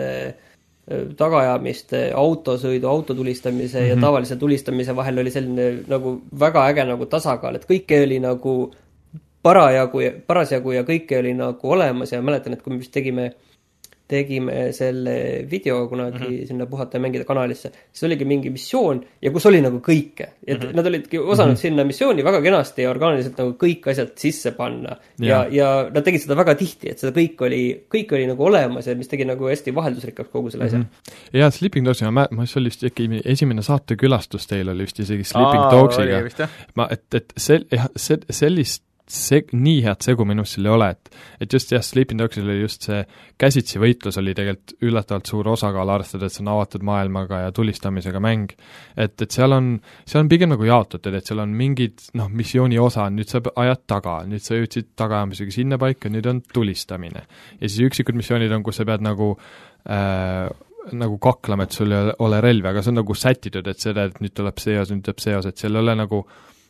tagajamist, autosõidu, autotulistamise mm -hmm. ja tavalise tulistamise vahel oli selline nagu väga äge nagu tasakaal, et kõike oli nagu parajagu, parasjagu ja kõike oli nagu olemas ja mäletan, et kui me vist tegime, tegime selle video kunagi mm -hmm. sinna Puhata ja mängida kanalisse, siis oligi mingi missioon ja kus oli nagu kõike. Et mm -hmm. nad olidki osanud mm -hmm. sinna missiooni väga kenasti ja orgaaniliselt nagu kõik asjad sisse panna. Ja, ja, ja nad tegid seda väga tihti, et seda kõik oli, kõik oli nagu olemas ja mis tegi nagu hästi vaheldusrikkaks kogu selle asja. Mm -hmm. Ja Sleeping Dogs, ma, ma see oli vist äkki esimene saatekülastus teil oli vist isegi Sleeping Aa, Dogsiga. Ma, et, et sel, see, sellist see, nii head segu minust seal ei ole, et et just jah, Sleeping Dogsil oli just see käsitsi võitlus oli tegelikult üllatavalt suur osakaal, arvestada, et see on avatud maailmaga ja tulistamisega mäng. Et, et seal on, seal on pigem nagu jaotatud, et seal on mingid, noh, missiooni osa, nüüd sa ajad taga, nüüd sa jõudsid tagajamisega sinna paika, nüüd on tulistamine. Ja siis üksikud missioonid on, kus sa pead nagu äh, nagu kaklama, et sul ei ole relvi, aga see on nagu sätitud, et seda, et nüüd tuleb see osa, nüüd tuleb see osa, et seal ei ole nagu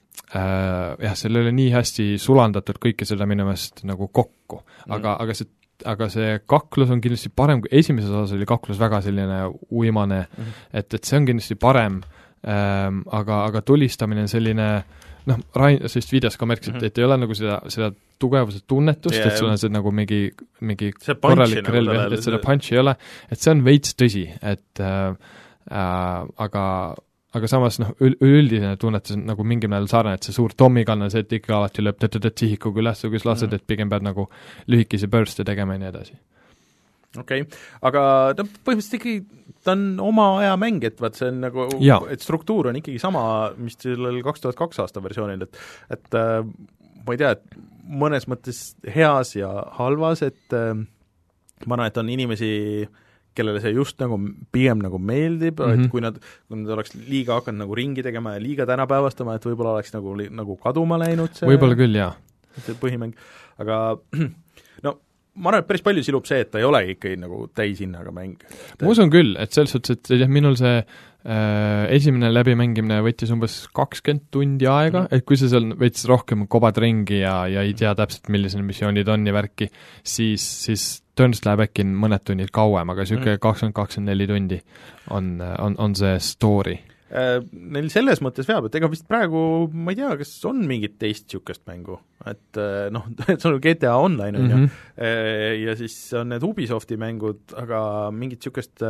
äh, jah, seal ei ole nii hästi sulandatud kõike seda minu meelest nagu kokku, aga mm., aga see aga see kaklus on kindlasti parem, kui esimeses osas oli kaklus väga selline uimane, mm. et, et see on kindlasti parem, ähm, aga, aga tulistamine on selline, noh, Rain sellist videos ka märkis, et, et ei ole nagu seda, seda tugevuse tunnetust yeah,, et sul on see nagu mingi, mingi korralik relv, et, et seda punchi ei ole, et see on veits tõsi, et äh, äh, aga aga samas noh, üldine tunnetus on nagu mingil määral sarnane, et see suur Tommy-gun on see, et ikka alati lööb tõtõtõt sihikuga üles, kui sa lased, et pigem pead nagu lühikese burste tegema ja nii edasi. Okei okay., aga ta põhimõtteliselt ikkagi, ta on oma aja mäng, et vaat see on nagu, et struktuur on ikkagi sama, mis sellel kaks tuhat kaks aasta versioonil, et et äh, ma ei tea, et mõnes mõttes heas ja halvas, et äh, ma arvan, et on inimesi kellele see just nagu pigem nagu meeldib mm, -hmm. et kui nad, kui nad oleks liiga hakanud nagu ringi tegema ja liiga tänapäevastama, et võib-olla oleks nagu, nagu kaduma läinud see võib-olla küll, jaa. see põhimäng, aga no ma arvan, et päris palju silub see, et ta ei olegi ikkagi nagu täishinnaga mäng. Ma usun küll, et selles suhtes, et jah, minul see äh, esimene läbimängimine võttis umbes kakskümmend tundi aega, mm -hmm. et kui sa seal veits rohkem kobad ringi ja, ja ei tea täpselt, millised missioonid on ja värki, siis, siis tõenäoliselt läheb äkki mõned tunnid kauem, aga niisugune kakskümmend kakskümmend neli tundi on, on, on see story. Neil selles mõttes veab, et ega vist praegu, ma ei tea, kas on mingit teist niisugust mängu, et noh, see on G T A Online, on mm -hmm. ju, ja siis on need Ubisofti mängud, aga mingit niisugust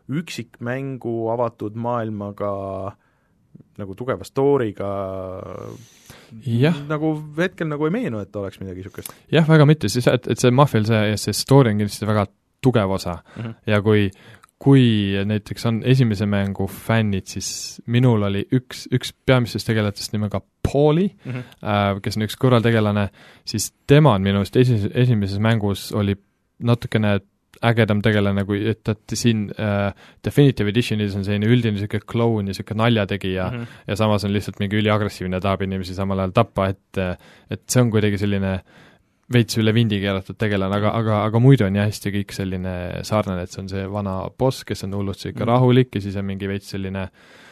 üksikmängu avatud maailmaga nagu tugeva story'ga jah. nagu hetkel nagu ei meenu, et oleks midagi niisugust. jah, väga mitte, siis et, et see Mafial see, see story on kindlasti väga tugev osa mm -hmm. ja kui kui näiteks on esimese mängu fännid, siis minul oli üks, üks peamistest tegelatest nimega Pauli mm, -hmm. äh, kes on üks kõrvaltegelane, siis tema on minu arust esi, esimeses mängus oli natukene ägedam tegelane, kui et, et siin äh, Definitive Editionis on selline üldine niisugune kloun ja niisugune naljategija mm -hmm. ja samas on lihtsalt mingi üliagressiivne, tahab inimesi samal ajal tappa, et et see on kuidagi selline veits üle vindi keeratud tegelane, aga, aga, aga muidu on jah hästi kõik selline sarnane, et see on see vana boss, kes on hullult siuke mm. rahulik ja siis on mingi veits selline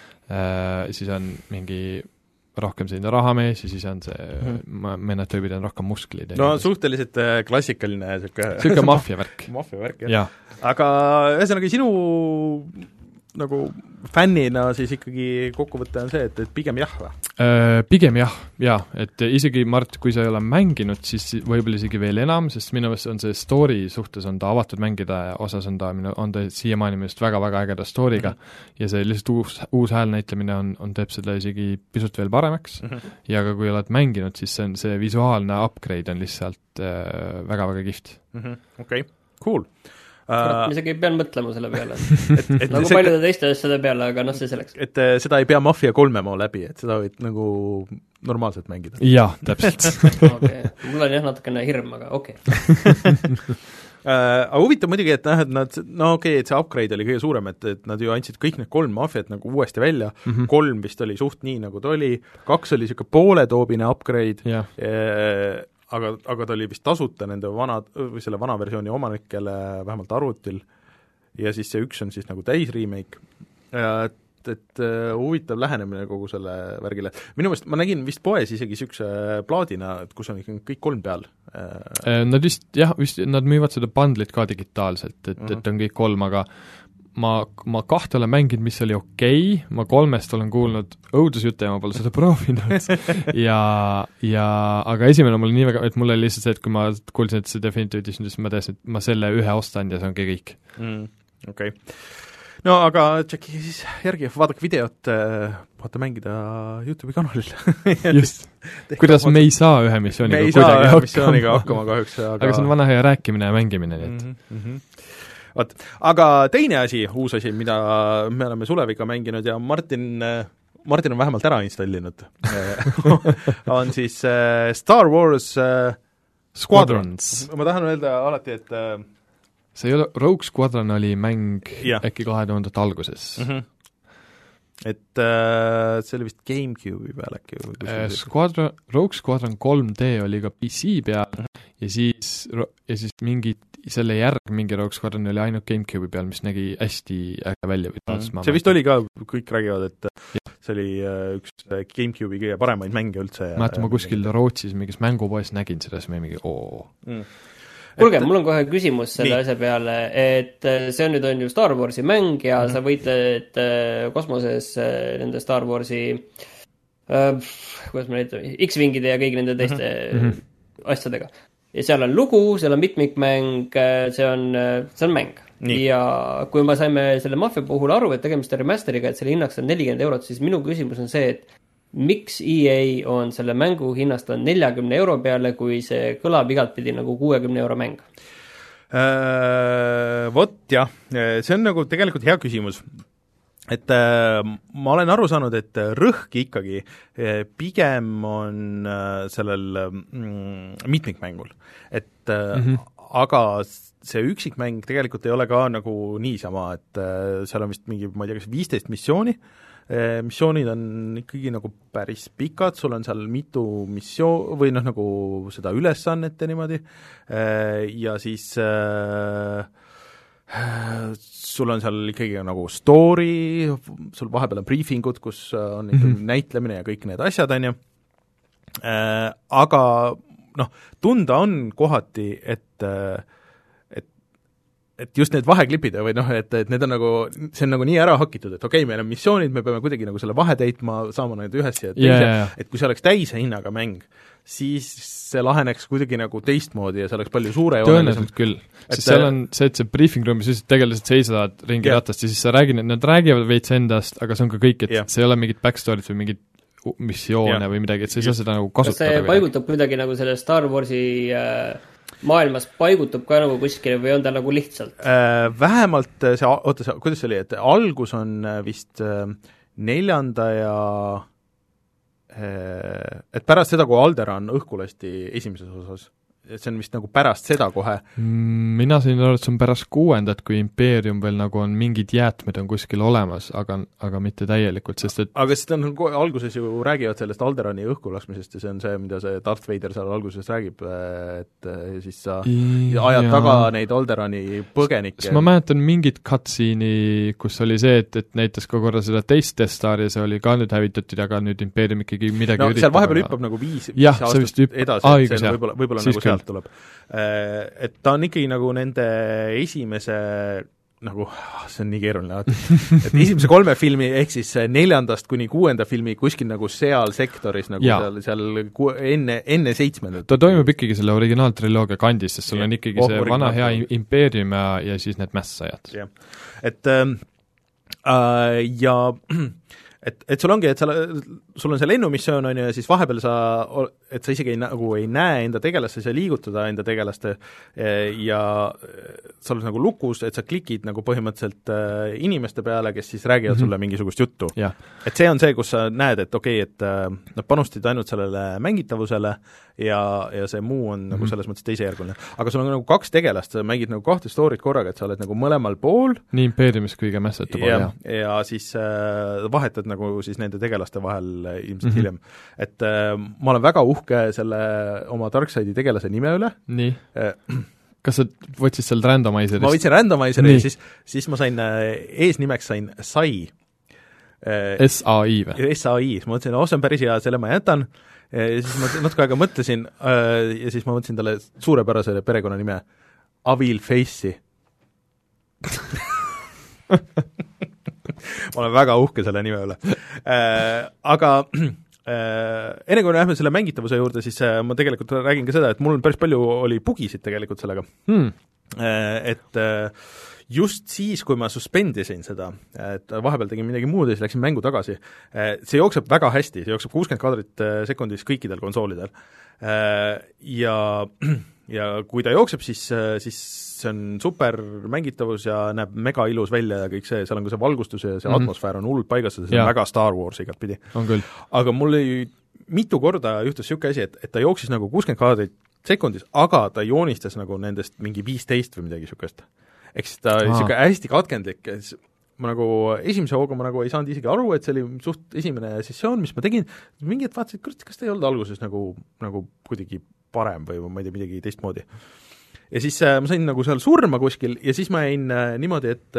äh, siis on mingi rohkem selline rahamees ja siis on see mm., mõned tüübid on rohkem musklid. No nii. Suhteliselt äh, klassikaline siuke siuke maffiavärk. maffiavärk, jah ja. Aga ühesõnaga sinu nagu fännina siis ikkagi kokkuvõte on see, et, et pigem jah või? Pigem jah, jaa, et isegi Mart, kui sa ei ole mänginud, siis võib-olla isegi veel enam, sest minu meelest on see story suhtes on ta avatud mängida ja osas on ta, on ta siiamaani minust väga-väga ägeda story'ga mm -hmm. ja see lihtsalt uus, uus häälnäitlemine on, on teeb seda isegi pisut veel paremaks mm -hmm. ja ka kui oled mänginud, siis see on see visuaalne upgrade on lihtsalt äh, väga-väga kihvt mm -hmm.. Okei okay., cool. Kurat, ma isegi ei pean mõtlema selle peale. et, et nagu see, paljude teiste asjade peale, aga noh, see selleks. Et seda ei pea Mafia kolme maa läbi, et seda võid nagu normaalselt mängida. Jah, täpselt. Okay. Mul on jah natukene hirm, aga okei okay. Uh, aga huvitav muidugi, et noh, et nad, no okei okay,, et see upgrade oli kõige suurem, et, et nad ju andsid kõik need kolm Mafiat nagu uuesti välja mm, -hmm. kolm vist oli suht nii, nagu ta oli, kaks oli niisugune pooletoobine upgrade yeah. e aga, aga ta oli vist tasuta nende vana, või selle vana versiooni omanikele vähemalt arvutil ja siis see üks on siis nagu täis remake, et, et uh, huvitav lähenemine kogu selle värgile. Minu meelest ma nägin vist poes isegi niisuguse plaadina, et kus on ikka kõik kolm peal. Nad vist, jah, vist nad müüvad seda bundlit ka digitaalselt, et uh, -huh. et on kõik kolm, aga ma, ma kahte olen mänginud, mis oli okei okay., ma kolmest olen kuulnud õudusjutte ja ma pole seda proovinud ja, ja aga esimene mul nii väga, et mul oli lihtsalt see, et kui ma kuulsin, et see Definitive Edition, siis ma teadsin, et ma selle ühe ostan ja see ongi kõik mm,. Okei okay. No aga tšekki siis järgi, vaadake videot, vaata mängida YouTube'i kanalil just, kuidas me ei saa ühe missiooniga me ei saa ühe missiooniga hakkama kahjuks aga... aga see on vana hea rääkimine ja mängimine, nii et mm -hmm. Vot, aga teine asi, uus asi, mida me oleme Suleviga mänginud ja Martin, Martin on vähemalt ära installinud on siis äh, Star Wars äh, Squadrons. Ma tahan öelda alati, et äh, see ei ole, Rogue Squadron oli mäng ja. äkki kahe tuhandete alguses mm. -hmm. Et äh, see oli vist GameCube'i peal äkki äh, Squadron, Rogue Squadron kolm D oli ka P C peal mm -hmm. ja siis, ja siis mingi selle järg mingi Rogue Squadron oli ainult GameCube'i peal, mis nägi hästi äge välja või taas mm -hmm. see vist oli ka, kõik räägivad, et ja. see oli äh, üks GameCube'i kõige paremaid mänge üldse. Ma mäletan, ma kuskil Rootsis mingis mängupoes nägin seda, siis ma mingi oo mm. Kuulge, mul on kohe küsimus selle nii. asja peale, et see on nüüd on ju Star Warsi mäng ja mm -hmm. sa võitled kosmoses nende Star Warsi äh, kuidas ma neid, X-Wingide ja kõigi nende teiste mm -hmm. asjadega. Ja seal on lugu, seal on mitmikmäng, see on, see on mäng. Nii. Ja kui me saime selle Mafia puhul aru, et tegemist on remasteriga, et selle hinnaks on nelikümmend eurot, siis minu küsimus on see, et miks E A on selle mängu hinnast on neljakümne euro peale, kui see kõlab igatpidi nagu kuuekümne euro mäng? Äh, vot jah, see on nagu tegelikult hea küsimus. Et äh, ma olen aru saanud, et rõhk ikkagi äh, pigem on äh, sellel mm, mitmikmängul. Et äh, mm-hmm. aga see üksikmäng tegelikult ei ole ka nagu niisama, et äh, seal on vist mingi, ma ei tea, kas viisteist missiooni, missioonid on ikkagi nagu päris pikad, sul on seal mitu missioon, või noh, nagu seda ülesannete niimoodi, ja siis äh, sul on seal ikkagi nagu story, sul vahepeal on briefingud, kus on ikkagi mm-hmm. näitlemine ja kõik need asjad, on ju, aga noh, tunda on kohati, et et just need vaheklipid või noh, et, et need on nagu, see on nagu nii ära hakitud, et okei okay,, meil on missioonid, me peame kuidagi nagu selle vahe täitma, saama need ühes ja teise yeah,, yeah. et kui see oleks täise hinnaga mäng, siis see laheneks kuidagi nagu teistmoodi ja see oleks palju suure tõenäoliselt küll, sest seal on see, et see briefing room'is lihtsalt tegelased seisavad ringi yeah. ratast ja siis sa räägid, nad räägivad veits endast, aga see on ka kõik, et yeah. see ei ole mingit backstory't või mingit missioone yeah. või midagi, et sa ei saa seda nagu kasutada. see paigutab kuidagi nagu selle Star Warsi äh, maailmas paigutub ka nagu kuskile või on ta nagu lihtsalt? Äh, vähemalt see, oota, see, kuidas see oli, et algus on vist neljanda ja et pärast seda, kui Alderaan õhku lasti esimeses osas, et see on vist nagu pärast seda kohe. Mina sain aru, et see on pärast kuuendat, kui impeerium veel nagu on mingid jäätmed on kuskil olemas, aga, aga mitte täielikult, sest et aga siis ta on alguses ju räägivad sellest Alderaani õhku laskmisest ja see on see, mida see Darth Vader seal alguses räägib, et siis sa ja, ajad taga neid Alderaani põgenikke. Ma mäletan mingit cutscene'i, kus oli see, et, et näitas ka korra seda teist Death Stari, see oli ka nüüd hävitatud, aga nüüd impeerium ikkagi midagi no, üritab. Seal vahepeal hüppab nagu viis, jah, viis aastat hüpp... edasi, ah, et see on võib-olla, võib-olla nagu sealt tuleb. Et ta on ikkagi nagu nende esimese nagu, see on nii keeruline, et esimese kolme filmi, ehk siis neljandast kuni kuuenda filmi kuskil nagu seal sektoris, nagu ja. seal, seal ku, enne, enne seitsmendat. Ta toimub ikkagi selle originaaltriloogia kandis, sest sul ja. on ikkagi oh, see vana hea impeerium ja, ja siis need mässajad. Ja. Et äh, ja et, et sul ongi, et sa, sul on see lennumissioon, on ju, ja siis vahepeal sa, et sa isegi ei, nagu ei näe enda tegelaste, sa liigutada enda tegelaste ja sa oled nagu lukus, et sa klikid nagu põhimõtteliselt inimeste peale, kes siis räägivad mm -hmm. sulle mingisugust juttu. Et see on see, kus sa näed, et okei, okay, et nad panustasid ainult sellele mängitavusele ja, ja see muu on mm -hmm. nagu selles mõttes teisejärguline. Aga sul on nagu kaks tegelast, sa mängid nagu kahte story't korraga, et sa oled nagu mõlemal pool. Nii impeeriumis kui ka mässete pool, jah. Ja siis äh, vahetad nagu siis nende tegelaste vahel ilmselt mm -hmm. hiljem. Et äh, ma olen väga uhke selle oma Darkside'i tegelase nime üle. Nii äh, kas sa võtsid seal randomizerist? Ma võtsin randomizeri ja siis, siis ma sain, eesnimeks sain Sai. S A I või? S A I, ma mõtlesin, oh, see on päris hea, selle ma jätan. Ja siis ma natuke aega mõtlesin ja siis ma mõtlesin talle suurepärasele perekonnanime Avil Face'i. ma olen väga uhke selle nime üle. Aga enne kui lähme selle mängitavuse juurde, siis ma tegelikult räägin ka seda, et mul päris palju oli bugisid tegelikult sellega. Hmm. Et just siis, kui ma suspendisin seda, et vahepeal tegin midagi muud ja siis läksin mängu tagasi, see jookseb väga hästi, see jookseb kuuskümmend kaadrit sekundis kõikidel konsoolidel. Ja, ja kui ta jookseb, siis, siis see on super mängitavus ja näeb mega ilus välja ja kõik see, seal on ka see valgustus ja see mm -hmm. atmosfäär on hullult paigas, see on ja. väga Star Wars igat pidi. Aga mul oli mitu korda juhtus niisugune asi, et, et ta jooksis nagu kuuskümmend kaadrit sekundis, aga ta joonistas nagu nendest mingi viisteist või midagi niisugust. Ehk siis ta oli niisugune hästi katkendlik, ma nagu esimese hooga ma nagu ei saanud isegi aru, et see oli suht esimene sessioon, mis ma tegin, mingi hetk vaatasin, et kas ta ei olnud alguses nagu, nagu kuidagi parem või ma ei tea, midagi teistmoodi. Ja siis äh, ma sain nagu seal surma kuskil ja siis ma jäin äh, niimoodi, et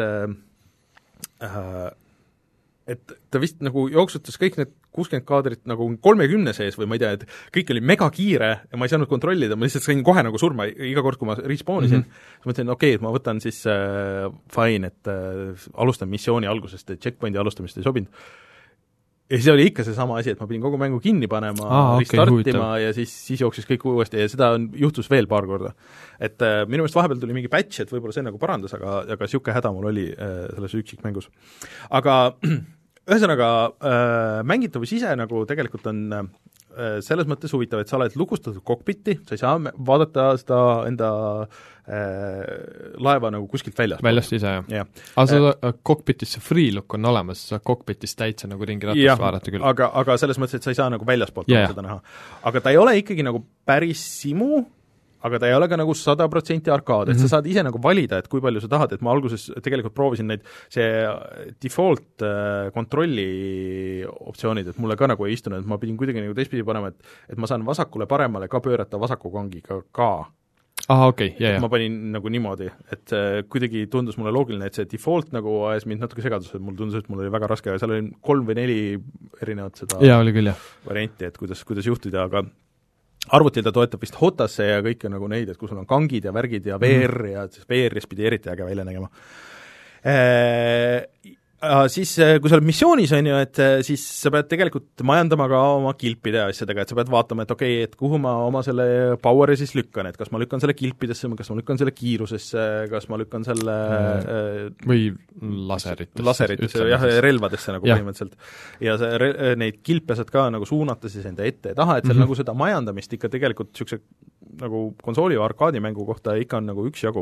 äh, et ta vist nagu jooksutas kõik need kuuskümmend kaadrit nagu kolmekümne sees või ma ei tea, et kõik oli mega kiire ja ma ei saanud kontrollida, ma lihtsalt sain kohe nagu surma iga kord, kui ma respaunisin. Mm -hmm. ma mõtlesin, okei okay,, et ma võtan siis äh, fine, et äh, alustan missiooni algusest, et checkpointi alustamist ei sobinud. Ja siis oli ikka seesama asi, et ma pidin kogu mängu kinni panema, ah, restartima okay, ja siis, siis jooksis kõik uuesti ja seda on, juhtus veel paar korda. Et äh, minu meelest vahepeal tuli mingi patch, et võib-olla see nagu parandas, aga, aga niisugune häda mul oli äh, selles üksikmängus. Aga ühesõnaga äh, mängitavus ise nagu tegelikult on äh, selles mõttes huvitav, et sa oled lukustatud kokpiti, sa ei saa vaadata seda enda äh, laeva nagu kuskilt väljast. Väljast ise, jah ja. aga seda äh, kokpitis see free look on olemas, sa kokpitis täitsa nagu ringi ratast vaadata küll. aga, aga selles mõttes, et sa ei saa nagu väljaspoolt yeah. seda näha. Aga ta ei ole ikkagi nagu päris simu, aga ta ei ole ka nagu sada protsenti arkaad, et mm -hmm. sa saad ise nagu valida, et kui palju sa tahad, et ma alguses tegelikult proovisin neid, see default äh, kontrolli optsioonid, et mulle ka nagu ei istunud, et ma pidin kuidagi nagu teistpidi panema, et et ma saan vasakule-paremale ka pöörata vasaku kangiga ka. ah, okei okay,, jah, jah. ma panin nagu niimoodi, et äh, kuidagi tundus mulle loogiline, et see default nagu ajas mind natuke segadusse, et mul tundus, et mul oli väga raske, aga seal oli kolm või neli erinevat seda ja, oli küll, jah. varianti, et kuidas, kuidas juhtida, aga arvutil ta toetab vist Hotasse ja kõike nagu neid, et kus sul on kangid ja värgid ja V R mm -hmm. ja V R-is pidi eriti äge välja nägema. siis kui sa oled missioonis, on ju, et siis sa pead tegelikult majandama ka oma kilpide asjadega, et sa pead vaatama, et okei okay,, et kuhu ma oma selle power'i siis lükkan, et kas ma lükkan selle kilpidesse, kas ma lükkan selle kiirusesse, kas ma lükkan selle mm. või laseritesse. Laseritesse, jah, relvadesse nagu ja. Põhimõtteliselt. Ja see, re, neid kilpe saad ka nagu suunata siis enda ette ja taha, et seal mm-hmm. nagu seda majandamist ikka tegelikult niisuguse nagu konsooli või arkaadimängu kohta ikka on nagu üksjagu.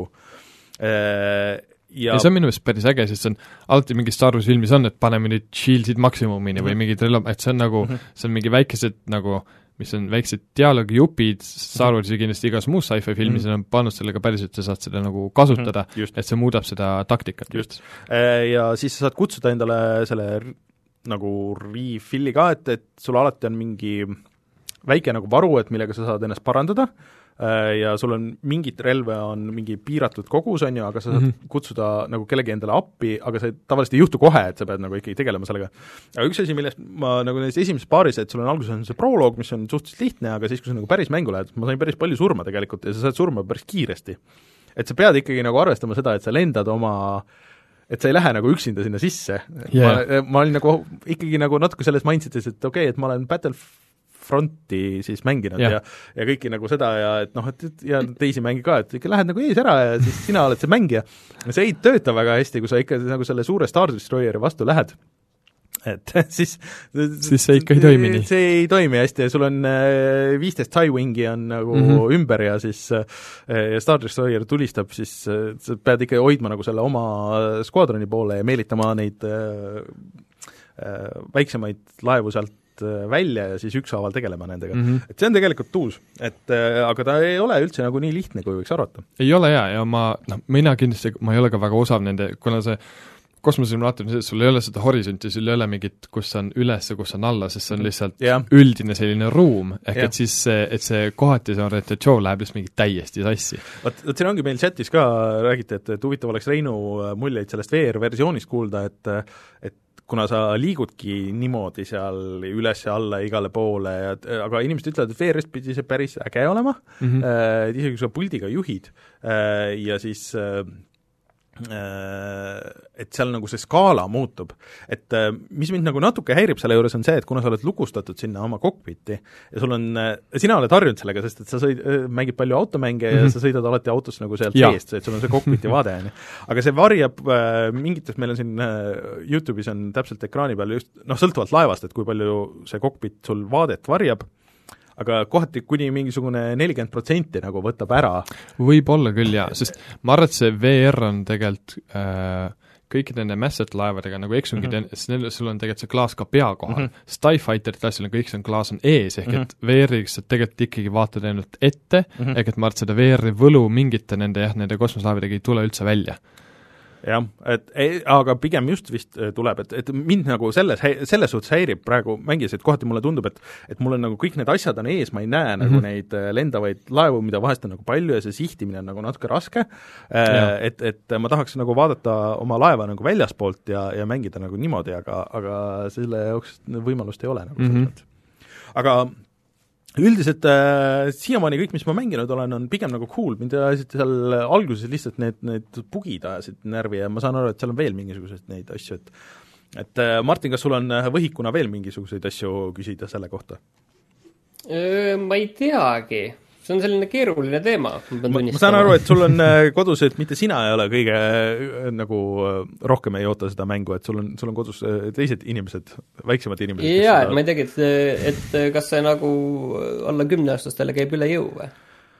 Ja, ja see on minu meelest päris äge, sest see on alati mingi Star Wars filmis on, et paneme nüüd shield'id maksimumini mm-hmm. või mingid relvad, et see on nagu mm-hmm., see on mingi väikesed nagu, mis on väiksed dialoogijupid, Star Warsi kindlasti igas muus sci-fi filmis mm-hmm. on pannud sellega päriselt, sa saad seda nagu kasutada mm-hmm. et see muudab seda taktikat. Just. Ja siis sa saad kutsuda endale selle nagu refill'i ka, et, et sul alati on mingi väike nagu varu, et millega sa saad ennast parandada, ja sul on mingit relve on mingi piiratud kogus, on ju, aga sa saad mm-hmm. kutsuda nagu kellegi endale appi, aga see tavaliselt ei juhtu kohe, et sa pead nagu ikkagi tegelema sellega. Aga üks asi, millest ma nagu neist esimeses paaris, et sul on alguses on see proloog, mis on suhteliselt lihtne, aga siis, kui sa nagu päris mängu lähed, ma sain päris palju surma tegelikult ja sa saad surma päris kiiresti. Et sa pead ikkagi nagu arvestama seda, et sa lendad oma et sa ei lähe nagu üksinda sinna sisse yeah.. Ma, ma olin nagu ikkagi nagu natuke selles mindsetis, et okei okay,, et ma olen Battlefronti siis mänginud yeah. ja, ja kõiki nagu seda ja et noh, et ja teisi mängi ka, et ikka lähed nagu ees ära ja siis sina oled see mängija. See ei tööta väga hästi, kui sa ikka nagu selle suure Star Destroyeri vastu lähed. Et siis siis see ikka ei toimi nii. See ei toimi hästi ja sul on viisteist Tie-Wingi on nagu mm-hmm. ümber ja siis ja Star Destroyer tulistab, siis sa pead ikka hoidma nagu selle oma skuadroni poole ja meelitama neid äh, äh, väiksemaid laevu sealt välja ja siis ükshaaval tegelema nendega mm-hmm.. Et see on tegelikult tuus, et äh, aga ta ei ole üldse nagu nii lihtne, kui võiks arvata. Ei ole hea ja ma, noh, mina kindlasti, ma ei ole ka väga osav nende, kuna see kosmosesimulaator on see, et sul ei ole seda horisonti, sul ei ole mingit, kus on üles ja kus on alla, sest see on lihtsalt yeah. üldine selline ruum, ehk yeah. et siis see, et see kohati see orientatsioon läheb lihtsalt mingi täiesti sassi. Vot, vot siin ongi meil chatis ka räägiti, et, et huvitav oleks Reinu muljeid sellest V R-versioonist kuulda, et, et kuna sa liigudki niimoodi seal üles ja alla igale poole, ja, aga inimesed ütlevad, et V R-ist pidi see päris äge olema, mm-hmm. äh, isegi kui sa puldiga juhid äh, ja siis äh, et seal nagu see skaala muutub. Et mis mind nagu natuke häirib selle juures on see, et kuna sa oled lukustatud sinna oma kokpiti ja sul on, sina oled harjunud sellega, sest et sa sõid, mängid palju automänge mm-hmm. ja sa sõidad alati autos nagu sealt seest, et sul on see kokpiti vaade. Aga see varjab mingites, meil on siin YouTube'is on täpselt ekraani peal just, noh, sõltuvalt laevast, et kui palju see kokpit sul vaadet varjab, aga kohati kuni mingisugune nelikümmend protsenti nagu võtab ära. Võib-olla küll, jaa, sest ma arvan, et see V R on tegelikult äh, kõikide nende Massat laevadega nagu eksungid mm-hmm. ja neil, sul on tegelikult see klaas ka pea kohal. Mm-hmm. TIE Fighter tassil on kõik, see on klaas on ees, ehk mm-hmm. et V R-iks sa tegelikult ikkagi vaatad ainult ette, mm-hmm. ehk et ma arvan, et seda V R-i võlu mingite nende, jah, nende kosmoslaevidega ei tule üldse välja. Jah, et ei, aga pigem just vist tuleb, et, et mind nagu selles, selles suhtes häirib praegu mängis, et kohati mulle tundub, et et mul on nagu kõik need asjad on ees, ma ei näe mm-hmm. nagu neid lendavaid laevu, mida vahest on nagu palju ja see sihtimine on nagu natuke raske, et, et ma tahaks nagu vaadata oma laeva nagu väljaspoolt ja, ja mängida nagu niimoodi, aga, aga selle jaoks võimalust ei ole nagu mm-hmm. aga üldiselt äh, siiamaani kõik, mis ma mänginud olen, on pigem nagu cool, mind ajasid seal alguses lihtsalt need, need bugid ajasid närvi ja ma saan aru, et seal on veel mingisuguseid neid asju, et et äh, Martin, kas sul on võhikuna veel mingisuguseid asju küsida selle kohta? Ma ei teagi. See on selline keeruline teema. Ma, ma saan aru, et sul on kodus, et mitte sina ei ole kõige nagu rohkem ei oota seda mängu, et sul on, sul on kodus teised inimesed, väiksemad inimesed. Jaa, et ma ei teagi, et, et kas see nagu alla kümneaastastele käib üle jõu või?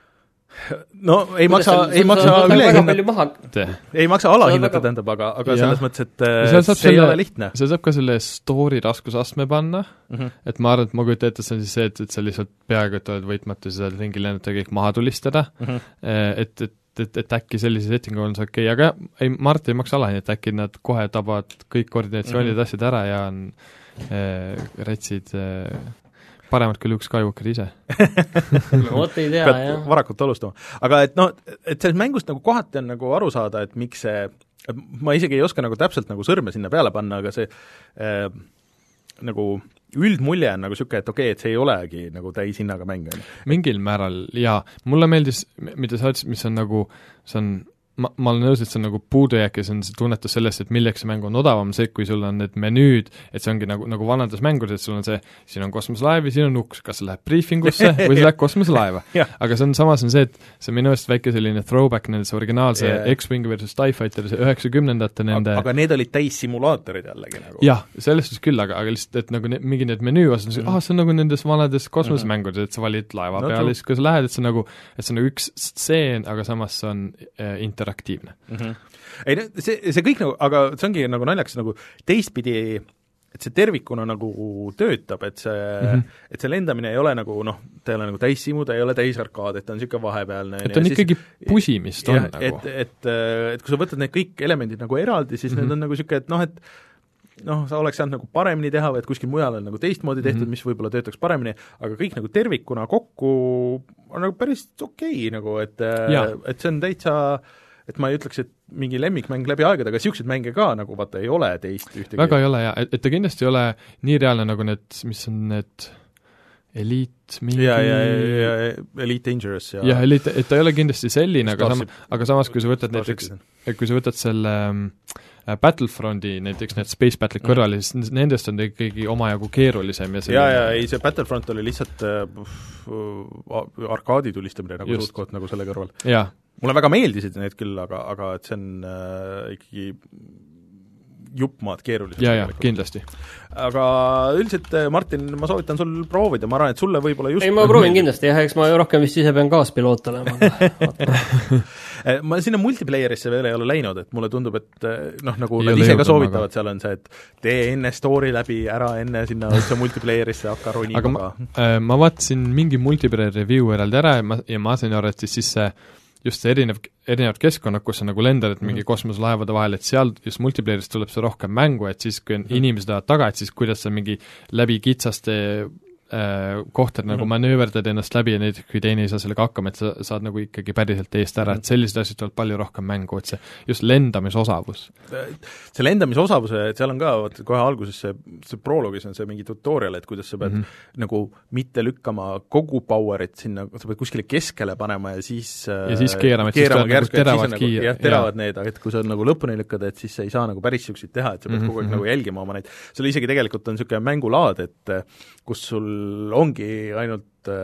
No ei Kuidas maksa, ei maksa ülehinnata, ei maksa alahinnata, tähendab, aga, aga ja. Selles mõttes, et see, see selle, ei ole lihtne. See saab ka selle story raskusastme panna, mm-hmm. et ma arvan, et ma kujutan ette, see on siis see, et, et sa lihtsalt peaaegu, et oled võitmatu, sa saad ringi lennata ja kõik maha tulistada, mm-hmm. et, et, et, et äkki sellise settingu on see okei okay., aga ei, Mart ei maksa alahinnata, äkki nad kohe tabavad kõik koordinatsioonid mm-hmm. asjad ära ja on äh, rätsid äh, paremad küll üks Skywalker ise. No vot ei tea, jah. Varakult alustama. Aga et noh, et sellest mängust nagu kohati on nagu aru saada, et miks see, ma isegi ei oska nagu täpselt nagu sõrme sinna peale panna, aga see äh, nagu üldmulje on nagu siuke, et okei, okay, et see ei olegi nagu täishinnaga mäng. Mingil määral, jaa. Mulle meeldis, mida sa ütlesid, mis on nagu, see on ma, ma olen nõus, et see on nagu puudujääk ja see on see tunnetus sellest, et milleks see mäng on odavam, see, kui sul on need menüüd, et see ongi nagu, nagu vanades mängudes, et sul on see, siin on kosmoselaev ja siin on uks, kas see läheb briefingusse või see läheb kosmoselaeva. Aga see on samas on see, et see minu eest väike selline throwback nendes originaalse yeah. X-Wing versus TIE Fighter, see üheksakümnendate nende aga need olid täis simulaatorid jällegi nagu. jah, selles suhtes küll, aga, aga lihtsalt, et nagu ne, mingi need menüü osas, mm. ah, see on nagu nendes vanades kosmosemängudes, et sa valid laeva no, peale, siis kui sa lähed, et see on nagu, et see on nagu üks stseen, aga samas see on äh, interaktiivne mm. -hmm. ei, see, see kõik nagu, aga see ongi nagu naljakas nagu teistpidi, et see tervikuna nagu töötab, et see mm, -hmm. et see lendamine ei ole nagu noh, ta ei ole nagu täissimu, ta ei ole täisarkaad, et ta on niisugune vahepealne. et ta on ja ikkagi siis, pusimist on ja, nagu. Et, et, et kui sa võtad need kõik elemendid nagu eraldi, siis mm -hmm. need on nagu niisugune, et noh, et noh, sa oleks saanud nagu paremini teha või et kuskil mujal on nagu teistmoodi tehtud mm, -hmm. mis võib-olla töötaks paremini, aga kõik nagu tervikuna kokku on nagu päris okei okay, nagu, et, et see on täitsa et ma ei ütleks, et mingi lemmikmäng läbi aegade, aga niisuguseid mänge ka nagu vaata ei ole teist ühtegi. väga ei ole jah, et, et ta kindlasti ei ole nii reaalne nagu need, mis on need Elite mingi ja, ja, ja, ja Elite Dangerous ja jah, Elite, et ta ei ole kindlasti selline, aga, sam aga samas, kui sa võtad näiteks, kui sa võtad selle äh, Battlefronti, näiteks need Space Battle'id mm. kõrvale, siis nendest on ikkagi omajagu keerulisem ja ja, ja ei, see Battlefront oli lihtsalt äh, arkaadi tulistamine nagu suutkot nagu selle kõrval. jah. mulle väga meeldisid need küll, aga, aga et see on äh, ikkagi juppmaad keerulised. jaa, jaa, kindlasti. Aga üldiselt, Martin, ma soovitan sul proovida, ma arvan, et sulle võib-olla just ei, ma proovin kindlasti, jah, eks ma rohkem vist ise pean kaaspiloot olema. ma sinna multiplayerisse veel ei ole läinud, et mulle tundub, et noh, nagu ei nad ise ka soovitavad, seal on see, et tee enne story läbi, ära enne sinna üldse multiplayerisse hakka ronima. aga ma, äh, ma vaatasin mingi multiplayer review eraldi ära ja ma, ja ma sain aru, et siis, siis see just see erinev, erinevad keskkonnad, kus sa nagu lendad, et mingi kosmoselaevade vahel, et seal just multiplayerist tuleb see rohkem mängu, et siis, kui on inimesed lähevad taga, et siis kuidas sa mingi läbi kitsaste äh, kohtad mm -hmm. nagu manööverdad ennast läbi ja näiteks kui teine ei saa sellega hakkama, et sa saad nagu ikkagi päriselt eest ära, et sellised asjad tulevad palju rohkem mängu, et see just lendamisosavus. See lendamisosavuse, et seal on ka, vaata kohe alguses see, see proloogis on see mingi tutorial, et kuidas sa pead mm -hmm. nagu mitte lükkama kogu power'it sinna, sa pead kuskile keskele panema ja siis ja siis keerama, et keerama siis nagu teravad nagu, kiir. jah, teravad ja. need, aga et kui sa nagu lõpuni lükkad, et siis sa ei saa nagu päris niisuguseid teha, et sa pead mm -hmm. kogu aeg nagu jälgima oma neid, seal isegi tegelikult on niisugune mängulaad, et kus sul ongi ainult,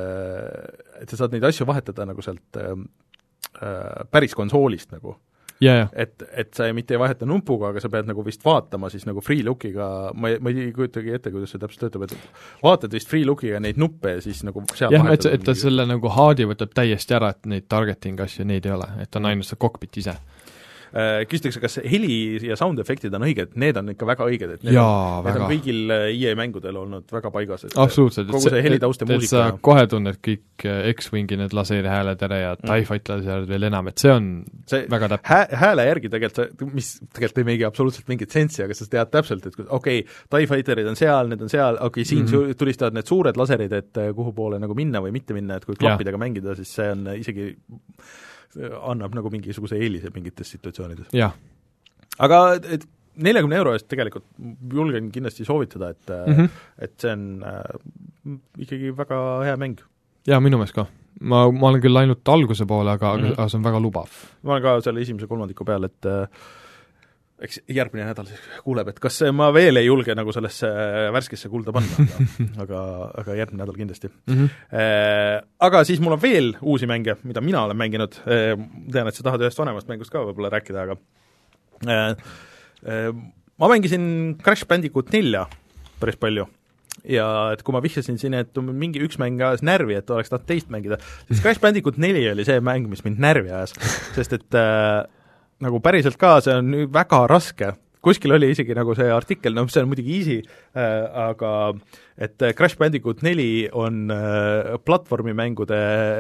et sa saad neid asju vahetada nagu sealt äh, päris konsoolist nagu. Yeah. et, et sa ei, mitte ei vaheta nupuga, aga sa pead nagu vist vaatama siis nagu free lookiga, ma ei, ma ei kujutagi ette, kuidas see täpselt töötab, et vaatad vist free lookiga neid nuppe ja siis nagu seal jah, et, et ta selle nagu haadi võtab täiesti ära, et neid targeting asju, neid ei ole, et on ainult see cockpit ise. Küsitakse, kas heli ja sound efektid on õiged, need on ikka väga õiged, et need, Jaa, on, need on kõigil I E mängudel olnud väga paigas, et absoluutselt, kogu see helitaust ja muusika sa kohe tunned kõik X-Wingi need laseerihääled ära ja mm. TIE Fight laseerid veel enam, et see on see väga täpne hää, hääle järgi tegelikult, mis tegelikult ei meegi absoluutselt mingit sensi, aga sa tead täpselt, et okei okay,, TIE Fighterid on seal, need on seal, okei okay,, siin mm -hmm. tulistavad need suured laserid, et kuhu poole nagu minna või mitte minna, et kui klappidega mängida, siis see on isegi annab nagu mingisuguse eelise mingites situatsioonides. jah. aga et neljakümne euro eest tegelikult julgen kindlasti soovitada, et mm -hmm. et see on äh, ikkagi väga hea mäng. jaa, minu meelest ka. ma, ma olen küll ainult alguse poole, aga mm, -hmm. aga see on väga lubav. ma olen ka selle esimese kolmandiku peal, et äh, eks järgmine nädal siis kuuleb, et kas ma veel ei julge nagu sellesse värskesse kulda panna, aga, aga, aga järgmine nädal kindlasti mm. -hmm. Äh, aga siis mul on veel uusi mänge, mida mina olen mänginud, äh, tean, et sa tahad ühest vanemast mängust ka võib-olla rääkida, aga äh, äh, ma mängisin Crash Bandicoot nelja päris palju. Ja et kui ma vihjasin siin, et mingi üks mäng ajas närvi, et oleks tahtnud teist mängida, siis Crash Bandicoot neli oli see mäng, mis mind närvi ajas, sest et äh, nagu päriselt ka, see on väga raske, kuskil oli isegi nagu see artikkel, no see on muidugi easy äh,, aga et Crash Bandicoot neli on äh, platvormimängude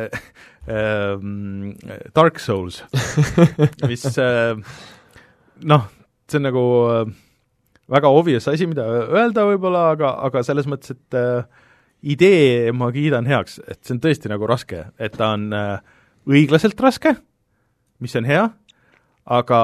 äh, Dark Souls, mis äh, noh, see on nagu äh, väga obvious asi, mida öelda võib-olla, aga, aga selles mõttes, et äh, idee ma kiidan heaks, et see on tõesti nagu raske, et ta on äh, õiglaselt raske, mis on hea, aga,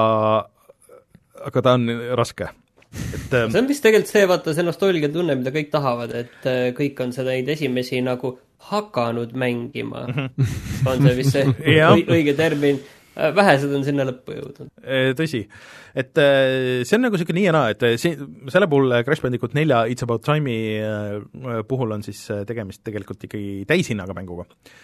aga ta on raske. Et, see on vist tegelikult see, vaata, see nostalgia tunne, mida kõik tahavad, et kõik on seda neid esimesi nagu hakanud mängima. Mm -hmm. on see vist see õige termin. vähesed on sinna lõppu jõudnud. Tõsi, et see on nagu niisugune nii ja naa, et see, selle puhul Crash Bandicoot nelja It's About Time'i puhul on siis tegemist tegelikult ikkagi täishinnaga mänguga.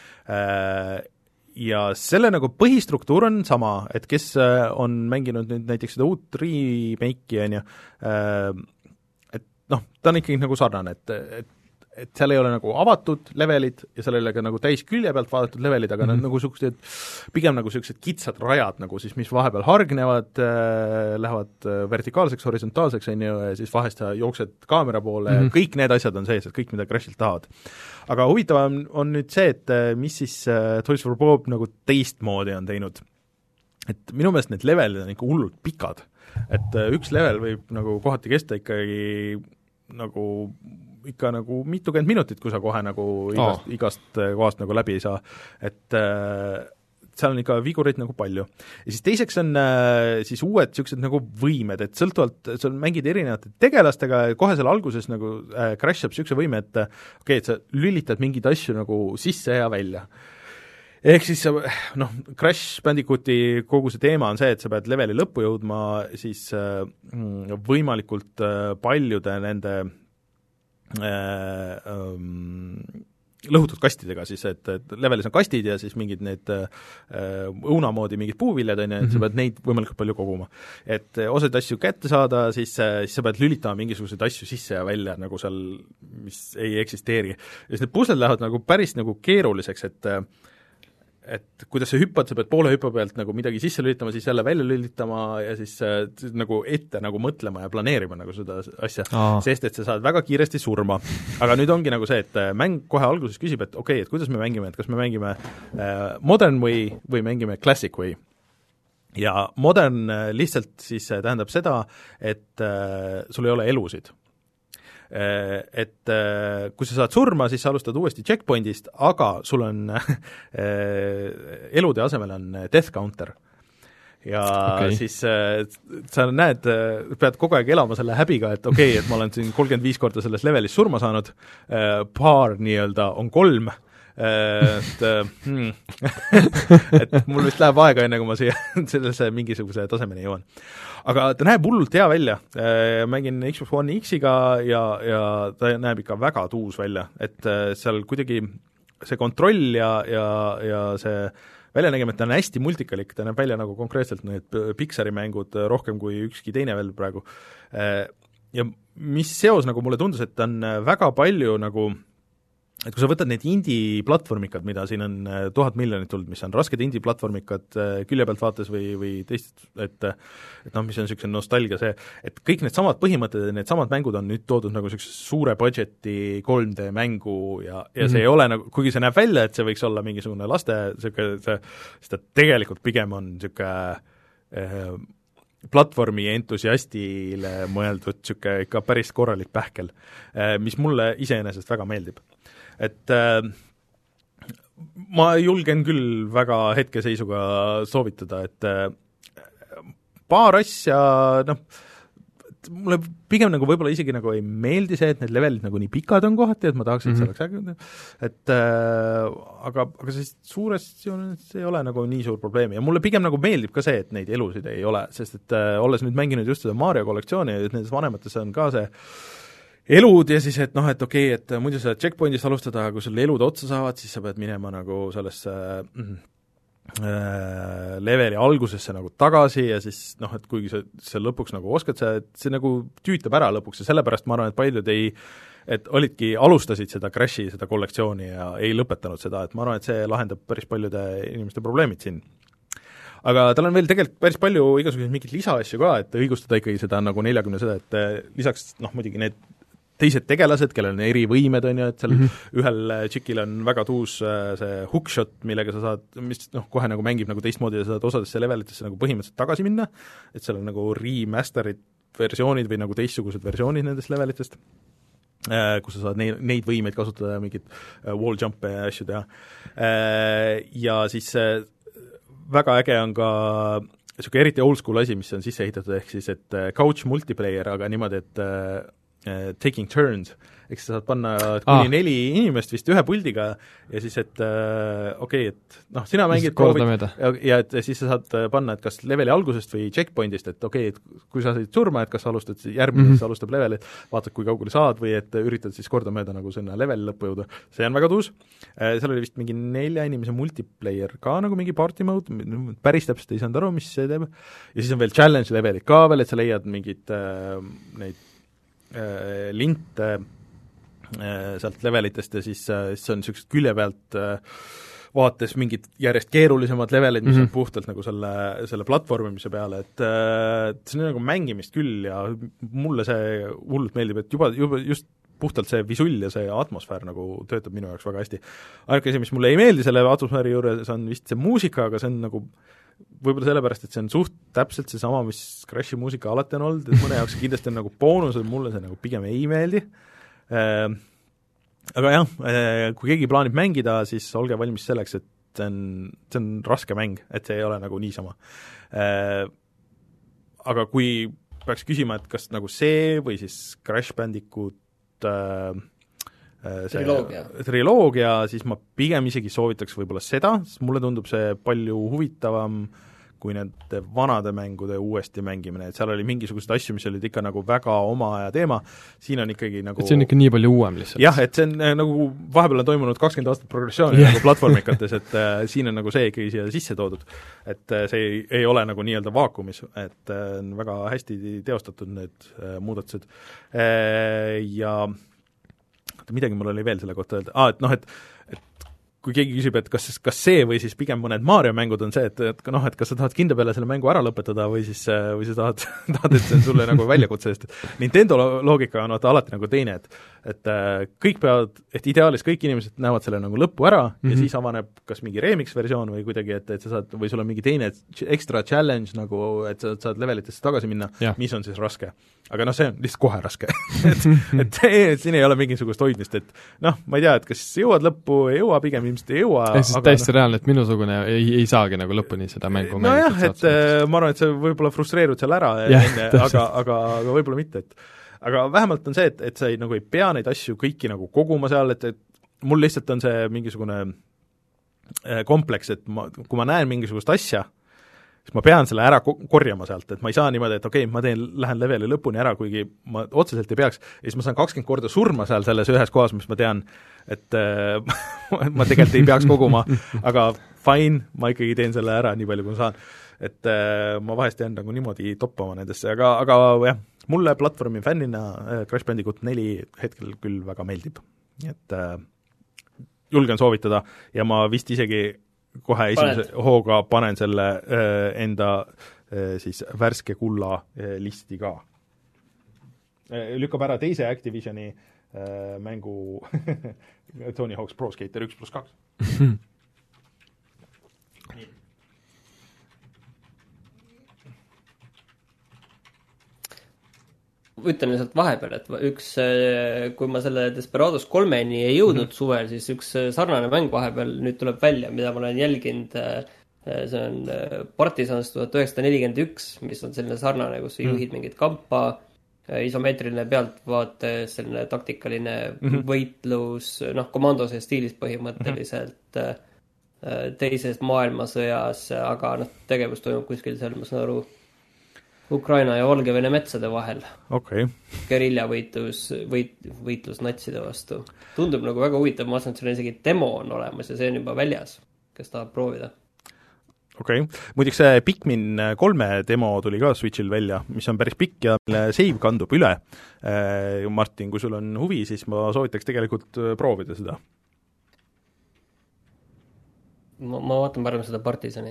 Ja selle nagu põhistruktuur on sama, et kes on mänginud nüüd näiteks seda uut remake'i, on ju, et noh, ta on ikkagi nagu sarnane, et, et et seal ei ole nagu avatud levelid ja seal ei ole ka nagu täis külje pealt vaadatud levelid, aga mm-hmm. nad nagu niisugused, pigem nagu niisugused kitsad rajad nagu siis, mis vahepeal hargnevad äh,, lähevad vertikaalseks, horisontaalseks, on ju, ja siis vahest sa jooksed kaamera poole mm-hmm. ja kõik need asjad on sees, et kõik, mida Crashilt tahavad. Aga huvitav on, on nüüd see, et mis siis äh, Toys for Bob nagu teistmoodi on teinud. Et minu meelest need levelid on ikka hullult pikad. Et äh, üks level võib nagu kohati kesta ikkagi nagu ikka nagu mitukümmend minutit, kui sa kohe nagu igast, oh. igast kohast nagu läbi ei saa, et äh, seal on ikka vigureid nagu palju. Ja siis teiseks on äh, siis uued niisugused nagu võimed, et sõltuvalt, sa mängid erinevate tegelastega ja kohe seal alguses nagu äh, crashab niisuguse võime, et okei okay,, et sa lülitad mingeid asju nagu sisse ja välja. Ehk siis sa, noh, Crash Bandicooti kogu see teema on see, et sa pead leveli lõppu jõudma siis äh, võimalikult äh, paljude nende Äh, ähm, lõhutud kastidega siis, et, et levelis on kastid ja siis mingid need äh, õunamoodi mingid puuviljad, on ju, et sa pead neid võimalikult palju koguma. Et osad asju kätte saada, siis, siis sa pead lülitama mingisuguseid asju sisse ja välja, nagu seal, mis ei eksisteeri. Ja siis need pusled lähevad nagu päris nagu keeruliseks, et et kuidas sa hüppad, sa pead poole hüppe pealt nagu midagi sisse lülitama, siis jälle välja lülitama ja siis äh, nagu ette nagu mõtlema ja planeerima nagu seda asja, oh. sest et sa saad väga kiiresti surma. Aga nüüd ongi nagu see, et mäng kohe alguses küsib, et okei okay,, et kuidas me mängime, et kas me mängime äh, modern way või mängime classic way. Ja modern äh, lihtsalt siis äh, tähendab seda, et äh, sul ei ole elusid. Et kui sa saad surma, siis sa alustad uuesti checkpointist, aga sul on elude asemel on death counter. Ja okay. siis sa näed, pead kogu aeg elama selle häbiga, et okei okay,, et ma olen siin kolmkümmend viis korda selles levelis surma saanud, paar nii-öelda on kolm, et, hmm. et mul vist läheb aega enne, kui ma siia sellesse mingisuguse tasemeni jõuan. Aga ta näeb hullult hea välja, mängin Xbox One X-iga ja, ja ta näeb ikka väga tuus välja, et seal kuidagi see kontroll ja, ja, ja see väljanägemine, ta on hästi multikalik, ta näeb välja nagu konkreetselt need Pixari mängud rohkem kui ükski teine veel praegu. Ja mis seos nagu mulle tundus, et ta on väga palju nagu et kui sa võtad need indie-platvormikad, mida siin on tuhat miljonit tulnud, mis on rasked indie-platvormikad külje pealt vaates või, või teist, et et noh, mis on niisugune nostalgia see, et kõik need samad põhimõtted ja need samad mängud on nüüd toodud nagu niisuguse suure budgeti kolm D mängu ja, ja see mm-hmm. ei ole nagu, kuigi see näeb välja, et see võiks olla mingisugune laste, niisugune see, sest ta tegelikult pigem on niisugune eh, platvormi entusiastile mõeldud niisugune ikka päris korralik pähkel, eh, mis mulle iseenesest väga meeldib. Et äh, ma julgen küll väga hetkeseisuga soovitada, et äh, paar asja, noh, mulle pigem nagu võib-olla isegi nagu ei meeldi see, et need levelid nagu nii pikad on kohati, et ma tahaks, et mm-hmm. see oleks äge, et äh, aga, aga siis suures joones ei ole nagu nii suur probleemi ja mulle pigem nagu meeldib ka see, et neid elusid ei ole, sest et äh, olles nüüd mänginud just seda Mario kollektsiooni, et nendes vanemates on ka see elud ja siis, et noh, et okei okay,, et muidu sa checkpointist alustada, aga kui sul elud otsa saavad, siis sa pead minema nagu sellesse mm, äh, leveli algusesse nagu tagasi ja siis noh, et kuigi sa, sa lõpuks nagu oskad sa, et see nagu tüütab ära lõpuks ja sellepärast ma arvan, et paljud ei, et olidki, alustasid seda Crashi, seda kollektsiooni ja ei lõpetanud seda, et ma arvan, et see lahendab päris paljude inimeste probleemid siin. Aga tal on veel tegelikult päris palju igasuguseid mingeid lisaasju ka, et õigustada ikkagi seda nagu neljakümne seda, et lisaks noh, muidugi need teised tegelased, kellel on eri võimed, on ju, et seal mm-hmm. ühel tšikil on väga tuus see hookshot, millega sa saad, mis noh, kohe nagu mängib nagu teistmoodi ja sa saad osadesse levelitesse nagu põhimõtteliselt tagasi minna, et seal on nagu remasterid versioonid või nagu teistsugused versioonid nendest levelitest, kus sa saad neid, neid võimeid kasutada ja mingit wall jump'e ja asju teha. Ja siis väga äge on ka niisugune eriti old school asi, mis on sisse ehitatud, ehk siis et couch multiplayer, aga niimoodi, et uh, taking turns, eks sa saad panna kuni ah. neli inimest vist ühe puldiga ja siis, et äh, okei okay,, et noh, sina mängid proovid ja, ja et siis sa saad panna, et kas leveli algusest või checkpointist, et okei okay,, et kui sa said surma, et kas sa alustad järgmine mm, -hmm. alustab levelit, vaatad, kui kaugele saad või et üritad siis kordamööda nagu sinna leveli lõppu jõuda, see on väga tuus äh,, seal oli vist mingi nelja inimese multiplayer ka nagu mingi party mode, päris täpselt ei saanud aru, mis see teeb, ja siis on veel challenge levelid ka veel, et sa leiad mingid äh, neid äh, linte sealt levelitest ja siis, siis on niisugused külje pealt vaates mingid järjest keerulisemad levelid, mis mm -hmm. on puhtalt nagu selle, selle platvormimise peale, et, et see on nagu mängimist küll ja mulle see hullult meeldib, et juba, juba just puhtalt see visull ja see atmosfäär nagu töötab minu jaoks väga hästi. Ainuke asi, mis mulle ei meeldi selle atmosfääri juures, on vist see muusika, aga see on nagu võib-olla sellepärast, et see on suht täpselt seesama, mis Crashi muusika alati on olnud, et mõne jaoks kindlasti on nagu boonus, mulle see nagu pigem ei meeldi. Äh, aga jah, äh, kui keegi plaanib mängida, siis olge valmis selleks, et see on, see on raske mäng, et see ei ole nagu niisama. Äh, aga kui peaks küsima, et kas nagu see või siis Crash Bandicoot äh, see triloogia. triloogia, siis ma pigem isegi soovitaks võib-olla seda, sest mulle tundub see palju huvitavam kui nende vanade mängude uuesti mängimine, et seal oli mingisuguseid asju, mis olid ikka nagu väga oma aja teema, siin on ikkagi nagu et see on ikka nii palju uuem lihtsalt. jah, et see on nagu, vahepeal on toimunud kakskümmend aastat progressiooni yeah. nagu platvormikates, et äh, siin on nagu see ikkagi siia sisse toodud, et äh, see ei, ei ole nagu nii-öelda vaakumis, et äh, on väga hästi teostatud need äh, muudatused äh, ja midagi mul oli veel selle kohta öelda, ah, et noh, et, et kui keegi küsib, et kas, kas see või siis pigem mõned Mario mängud on see, et, et noh, et kas sa tahad kindla peale selle mängu ära lõpetada või siis, või sa tahad, tahad, et see on sulle nagu väljakutse, sest Nintendo loogika on vaata alati nagu teine, et et kõik peavad, et ideaalis kõik inimesed näevad selle nagu lõppu ära mm-hmm. ja siis avaneb kas mingi remix-versioon või kuidagi, et, et sa saad, või sul on mingi teine extra challenge nagu, et sa saad levelitesse tagasi minna, mis on siis raske. Aga noh, see on lihtsalt kohe raske et, et, et siin ei ole mingisugust hoidmist, et noh, ma ei tea, et kas jõuad lõppu, ei jõua, pigem ilmselt ei jõua. Ehk siis täiesti no, reaalne, et minusugune ei, ei saagi nagu lõpuni seda mängu no jah, et äh, ma arvan, et sa võib-olla frustreerud seal ära, enne, aga, aga, aga võib-olla mitte, et aga vähemalt on see, et, et sa ei, nagu ei pea neid asju kõiki nagu koguma seal, et, et mul lihtsalt on see mingisugune äh, kompleks, et ma, kui ma näen mingisugust asja, siis ma pean selle ära korjama sealt, et ma ei saa niimoodi, et okei okay,, ma teen, lähen leveli lõpuni ära, kuigi ma otseselt ei peaks, ja siis ma saan kakskümmend korda surma seal selles ühes kohas, mis ma tean, et äh, ma tegelikult ei peaks koguma, aga fine, ma ikkagi teen selle ära nii palju, kui ma saan. Et äh, ma vahest jään nagu niimoodi toppama nendesse, aga, aga jah, mulle platvormi fännina äh, Crash Bandicoot neli hetkel küll väga meeldib. Et äh, julgen soovitada ja ma vist isegi kohe esimese Panet. hooga panen selle äh, enda äh, siis värske kulla äh, listi ka. Äh, lükkab ära teise Activisioni äh, mängu Tony Hawk's Pro Skater üks pluss kaks. Ütlen lihtsalt vahepeal, et üks, kui ma selle Desperados kolmeni ei jõudnud mm-hmm. suvel, siis üks sarnane mäng vahepeal nüüd tuleb välja, mida ma olen jälginud, see on Partisans tuhat üheksasada nelikümmend üks, mis on selline sarnane, kus sa mm-hmm. juhid mingit kampa, isomeetriline pealtvaate, selline taktikaline mm-hmm. võitlus, noh, komandose stiilis põhimõtteliselt mm-hmm. teises maailmasõjas, aga noh, tegevus toimub kuskil seal, ma saan aru, Ukraina ja Valgevene metsade vahel. Okay. Gerilla võitlus, võit, võitlus natside vastu. Tundub nagu väga huvitav, ma arvan, et seal isegi demo on olemas ja see on juba väljas, kes tahab proovida. Okei, okay. Muiduks see Pikmin kolme demo tuli ka Switchil välja, mis on päris pikk ja mille save kandub üle. Martin, kui sul on huvi, siis ma soovitaks tegelikult proovida seda. Ma, ma vaatan parem seda Partisani.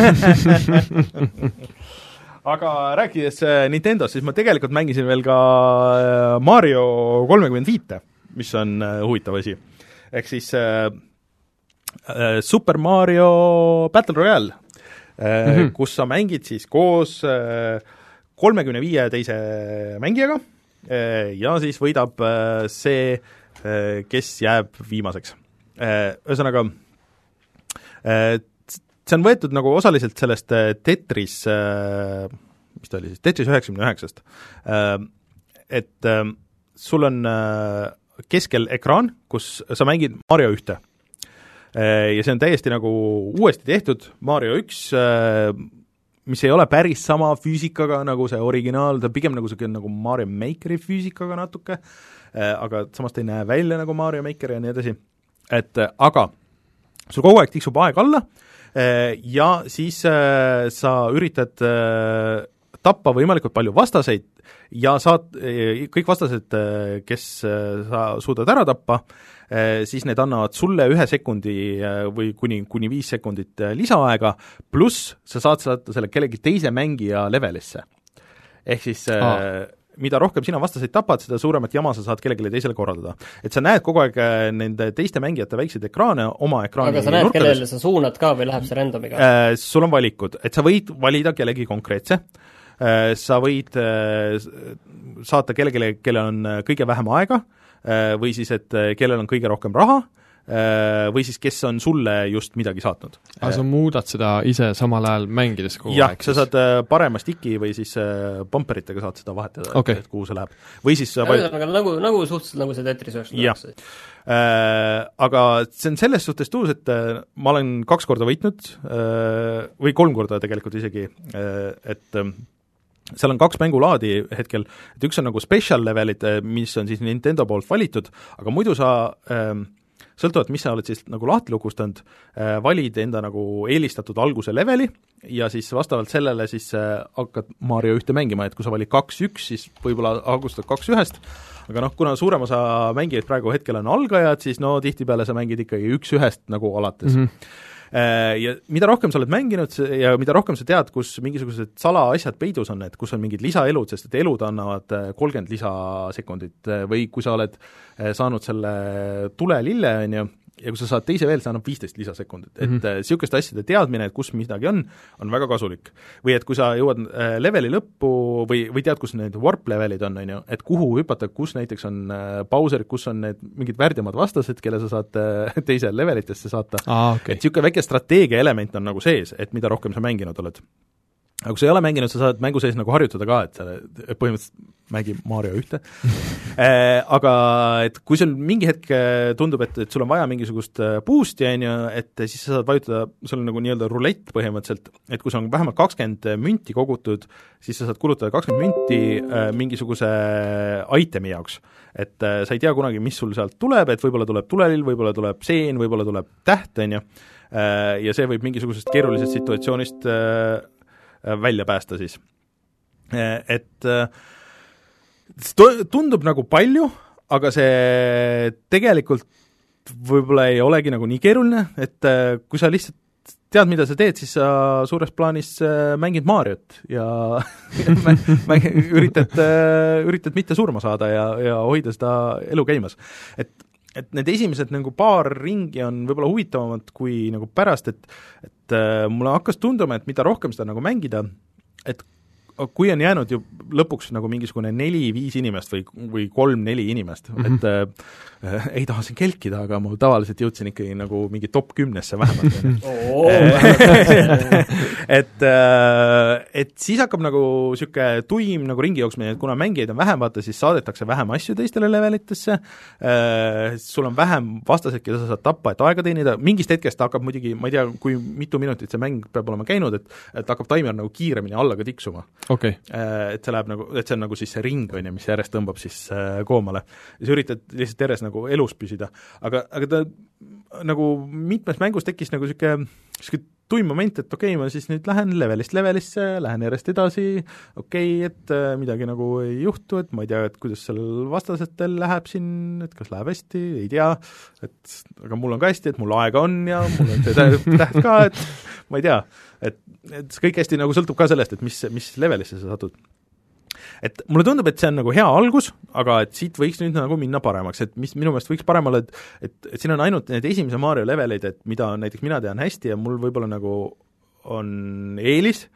Aga rääkides Nintendost, siis ma tegelikult mängisin veel ka Mario kolmekümmend viis, mis on huvitav asi. Ehk siis äh, Super Mario Battle Royale, äh, mm-hmm. kus sa mängid siis koos äh, kolmekümne viie teise mängijaga äh, ja siis võidab äh, see, äh, kes jääb viimaseks. Äh, ühesõnaga, äh, see on võetud nagu osaliselt sellest Tetris, mis ta oli siis, Tetris üheksakümne üheksast, et sul on äh, keskel ekraan, kus sa mängid Mario ühte. Ja see on täiesti nagu uuesti tehtud, Mario üks, mis ei ole päris sama füüsikaga nagu see originaal, ta pigem nagu see nagu Mario Makeri füüsikaga natuke, aga samas ta ei näe välja nagu Mario Maker ja nii edasi. Et aga sul kogu aeg tiksub aeg alla ja siis sa üritad tappa võimalikult palju vastaseid ja saad, kõik vastased, kes sa suudad ära tappa, siis need annavad sulle ühe sekundi või kuni, kuni viis sekundit lisaaega, pluss sa saad saada selle kellegi teise mängija levelisse. Ehk siis ah. mida rohkem sina vastaseid tapad, seda suuremat jama sa saad kellelegi teisele korraldada. Et sa näed kogu aeg nende teiste mängijate väikseid ekraane oma ekraani aga sa näed, kellele sa suunad ka või läheb see randomiga? Sul on valikud, et sa võid valida kellegi konkreetse, sa võid saata kellelegi, kellel on kõige vähem aega, või siis, et kellel on kõige rohkem raha, või siis kes on sulle just midagi saatnud. Aga sa muudad seda ise samal ajal mängides kogu jah, aeg? jah, sa saad parema stiki või siis bumperitega saad seda vahetada, okay. et kuhu see läheb. Või siis ja, vaid... nagu, nagu suhteliselt nagu see Tetris üheksakümmend üheksa. Äh, aga see on selles suhtes tuus, et äh, ma olen kaks korda võitnud äh, või kolm korda tegelikult isegi, äh, et äh, seal on kaks mängulaadi hetkel, et üks on nagu special levelid, mis on siis Nintendo poolt valitud, aga muidu sa äh, sõltuvalt, mis sa oled siis nagu lahti lukustanud, äh, valid enda nagu eelistatud alguse leveli ja siis vastavalt sellele siis äh, hakkad Mario ühte mängima, et kui sa valid kaks üks, siis võib-olla alustad kaks ühest, aga noh, kuna suurem osa mängijaid praegu hetkel on algajad, siis no tihtipeale sa mängid ikkagi üks ühest nagu alates. Mm-hmm. Ja mida rohkem sa oled mänginud ja mida rohkem sa tead, kus mingisugused salaasjad peidus on, et kus on mingid lisaelud, sest et elud annavad kolmkümmend lisasekundit või kui sa oled saanud selle tulelille, on ju, ja kui sa saad teise veel, see annab viisteist lisasekundit, et mm -hmm. niisuguste asjade teadmine, et kus midagi on, on väga kasulik. Või et kui sa jõuad leveli lõppu või, või tead, kus need warp-levelid on, on ju, et kuhu hüpata, kus näiteks on pauserid, kus on need mingid värdjamad vastased, kelle sa saad teise levelitesse saata, ah, okay. et niisugune väike strateegia element on nagu sees, et mida rohkem sa mänginud oled. aga kui sa ei ole mänginud, sa saad mängu sees nagu harjutada ka, et sa põhimõtteliselt mängi Mario ühte äh, aga et kui sul mingi hetk tundub, et, et sul on vaja mingisugust boost'i, on ju, et siis sa saad vajutada, sul on nagu nii-öelda rulett põhimõtteliselt, et kui sul on vähemalt kakskümmend münti kogutud, siis sa saad kulutada kakskümmend münti äh, mingisuguse itemi jaoks. Et äh, sa ei tea kunagi, mis sul sealt tuleb, et võib-olla tuleb tulelill, võib-olla tuleb seen, võib-olla tuleb täht, on ju, äh, ja see võib mingisugusest keerulisest situatsioonist äh, välja päästa siis. Et tundub nagu palju, aga see tegelikult võib-olla ei olegi nagu nii keeruline, et kui sa lihtsalt tead, mida sa teed, siis sa suures plaanis mängid Mariot ja mäng, üritad, üritad mitte surma saada ja, ja hoida seda elu käimas. Et et need esimesed nagu paar ringi on võib-olla huvitavamad kui nagu pärast, et et äh, mulle hakkas tunduma, et mida rohkem seda nagu mängida, et kui on jäänud ju lõpuks nagu mingisugune neli-viis inimest või, või kolm-neli inimest, mm -hmm. et äh, ei taha siin kelkida, aga ma tavaliselt jõudsin ikkagi nagu mingi top kümnesse vähemalt et äh, et siis hakkab nagu niisugune tuim nagu ringi jooksmine, et kuna mängijaid on vähem, vaata, siis saadetakse vähem asju teistele levelitesse, äh, sul on vähem vastaseid, keda sa saad tappa, et aega teenida, mingist hetkest hakkab muidugi, ma ei tea, kui mitu minutit see mäng peab olema käinud, et et hakkab taimer nagu kiiremini alla ka tiksuma. Okay. Et see läheb nagu, et see on nagu siis see ring, on ju, mis järjest tõmbab siis koomale. Ja sa üritad lihtsalt järjest nagu elus püsida. Aga, aga ta nagu mitmes mängus tekkis nagu niisugune tuim moment, et okei okay,, ma siis nüüd lähen levelist levelisse, lähen järjest edasi, okei okay,, et midagi nagu ei juhtu, et ma ei tea, et kuidas seal vastasetel läheb siin, et kas läheb hästi, ei tea, et aga mul on ka hästi, et mul aega on ja mul on see täht ka, et ma ei tea, et, et kõik hästi nagu sõltub ka sellest, et mis, mis levelisse sa satud. Et mulle tundub, et see on nagu hea algus, aga et siit võiks nüüd nagu minna paremaks, et mis minu meelest võiks parem olla, et, et, et siin on ainult need esimese Mario leveleid, et mida näiteks mina tean hästi ja mul võib-olla nagu on eelis,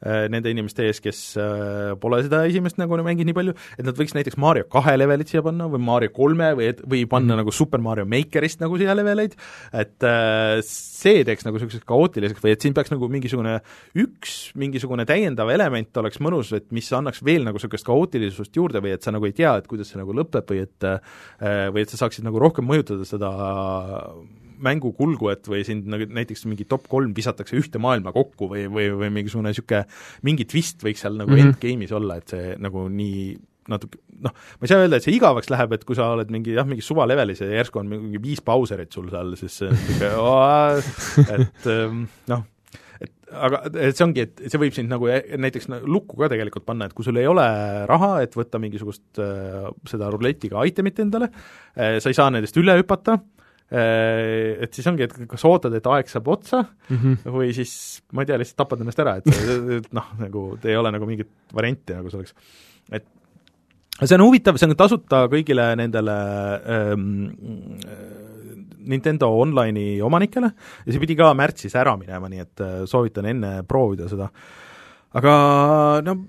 nende inimeste ees, kes pole seda esimest nagu mänginud nii palju, et nad võiks näiteks Mario kahe levelit siia panna või Mario kolme või, või panna mm. nagu Super Mario Makerist nagu siia leveleid, et see teeks nagu selliseks kaootiliseks või et siin peaks nagu mingisugune üks, mingisugune täiendav element oleks mõnus, et mis annaks veel nagu sellist kaootilisust juurde või et sa nagu ei tea, et kuidas see nagu lõpeb või et või et sa saaksid nagu rohkem mõjutada seda mängu kulgu, et või sind nagu näiteks mingi top kolm visatakse ühte maailma kokku või, või, või mingisugune niisugune, mingi twist võiks seal nagu mm -hmm. endgame'is olla, et see nagu nii natuke, noh, ma ei saa öelda, et see igavaks läheb, et kui sa oled mingi, jah, mingi suvalevelis ja järsku on mingi viis Bowserit sul seal, siis niisugune et noh, et aga et see ongi, et see võib sind nagu näiteks lukku ka tegelikult panna, et kui sul ei ole raha, et võtta mingisugust äh, seda ruletiga itemit endale äh,, sa ei saa nendest üle hüpata, et siis ongi, et kas ootad, et aeg saab otsa mm -hmm. või siis, ma ei tea, lihtsalt tapad ennast ära, et, et noh, nagu ei ole nagu mingit varianti nagu selleks. Et see on huvitav, see on tasuta kõigile nendele ähm, Nintendo Online'i omanikele ja see pidi ka märtsis ära minema, nii et soovitan enne proovida seda. Aga no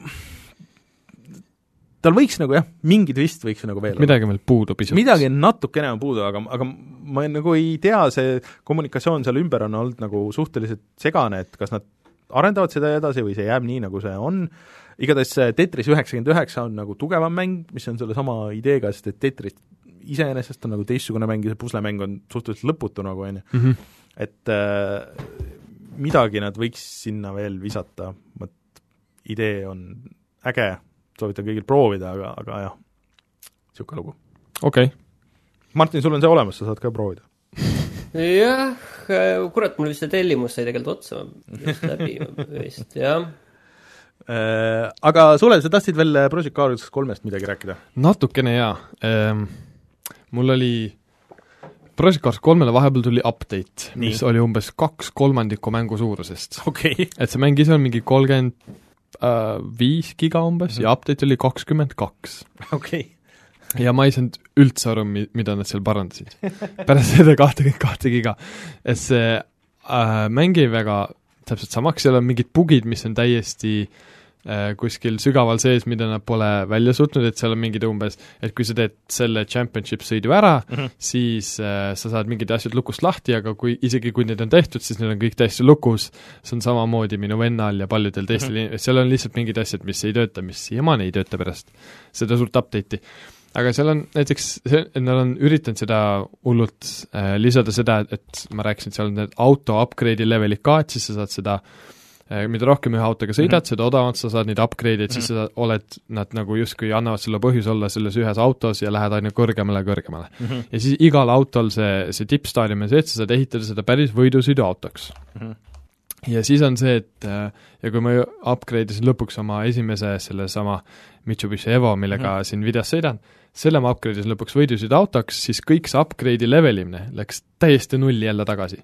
tal võiks nagu jah, mingid vist võiks nagu veel midagi meil puudu pisut. Midagi natukene on puudu, aga, aga ma nagu ei tea, see kommunikatsioon seal ümber on olnud nagu suhteliselt segane, et kas nad arendavad seda edasi või see jääb nii, nagu see on. Igatahes Tetris üheksakümmend üheksa on nagu tugevam mäng, mis on selle sama ideega, sest et Tetris iseenesest on nagu teistsugune mäng ja see puslemäng on suhteliselt lõputu nagu, on ju. Mm-hmm. Et äh, midagi nad võiks sinna veel visata, mõt idee on äge, soovitan kõigil proovida, aga, aga jah, niisugune lugu. Okei okay. Martin, sul on see olemas, sa saad ka proovida. Jah, kurat, mul vist see tellimus sai tegelikult otsa just läbi vist, jah. Äh, aga Sule, sa tahtsid veel Project Cars kolmest midagi rääkida? Natukene jaa. Ehm, mul oli Project Cars kolmele vahepeal tuli update, Nii. mis oli umbes kaks kolmandikku mängu suurusest. Okay. Et see mäng ise on mingi kolmkümmend viis giga umbes mm-hmm. ja update oli kakskümmend kaks. Okei. Okay. Ja ma ei saanud üldse aru, mida nad seal parandasid. Pärast seda kahtekümmend kahte giga. Et see äh, mängi väga täpselt samaks, seal on mingid bugid, mis on täiesti äh, kuskil sügaval sees, mida nad pole välja suutnud, et seal on mingid umbes, et kui sa teed selle championship sõidu ära, mm-hmm. siis äh, sa saad mingid asjad lukust lahti, aga kui, isegi kui need on tehtud, siis need on kõik täiesti lukus. See on samamoodi minu vennal ja paljudel teistel mm-hmm. seal on lihtsalt mingid asjad, mis ei tööta, mis siiamaani ei tööta pärast seda suurt update'i. Aga seal on näiteks, nad on üritanud seda hullult äh, lisada seda, et ma rääkisin, et seal on need auto upgrade'i levelid ka, et siis sa saad seda, äh, mida rohkem ühe autoga sõidad, mm-hmm. seda odavalt sa saad neid upgrade'id, mm-hmm. siis sa oled, nad nagu justkui annavad sulle põhjus olla selles ühes autos ja lähed aina kõrgemale ja kõrgemale. Mm-hmm. Ja siis igal autol see, see tippstaadium on see, et sa saad ehitada seda päris võidusõidu autoks. Mm-hmm. Ja siis on see, et ja kui ma upgrade isin lõpuks oma esimese selle sama Mitsubishi Evo, millega mm-hmm. siin videos sõidan, selle ma upgrade isin lõpuks võidusid autoks, siis kõik see upgrade'i levelimine läks täiesti nulli jälle tagasi.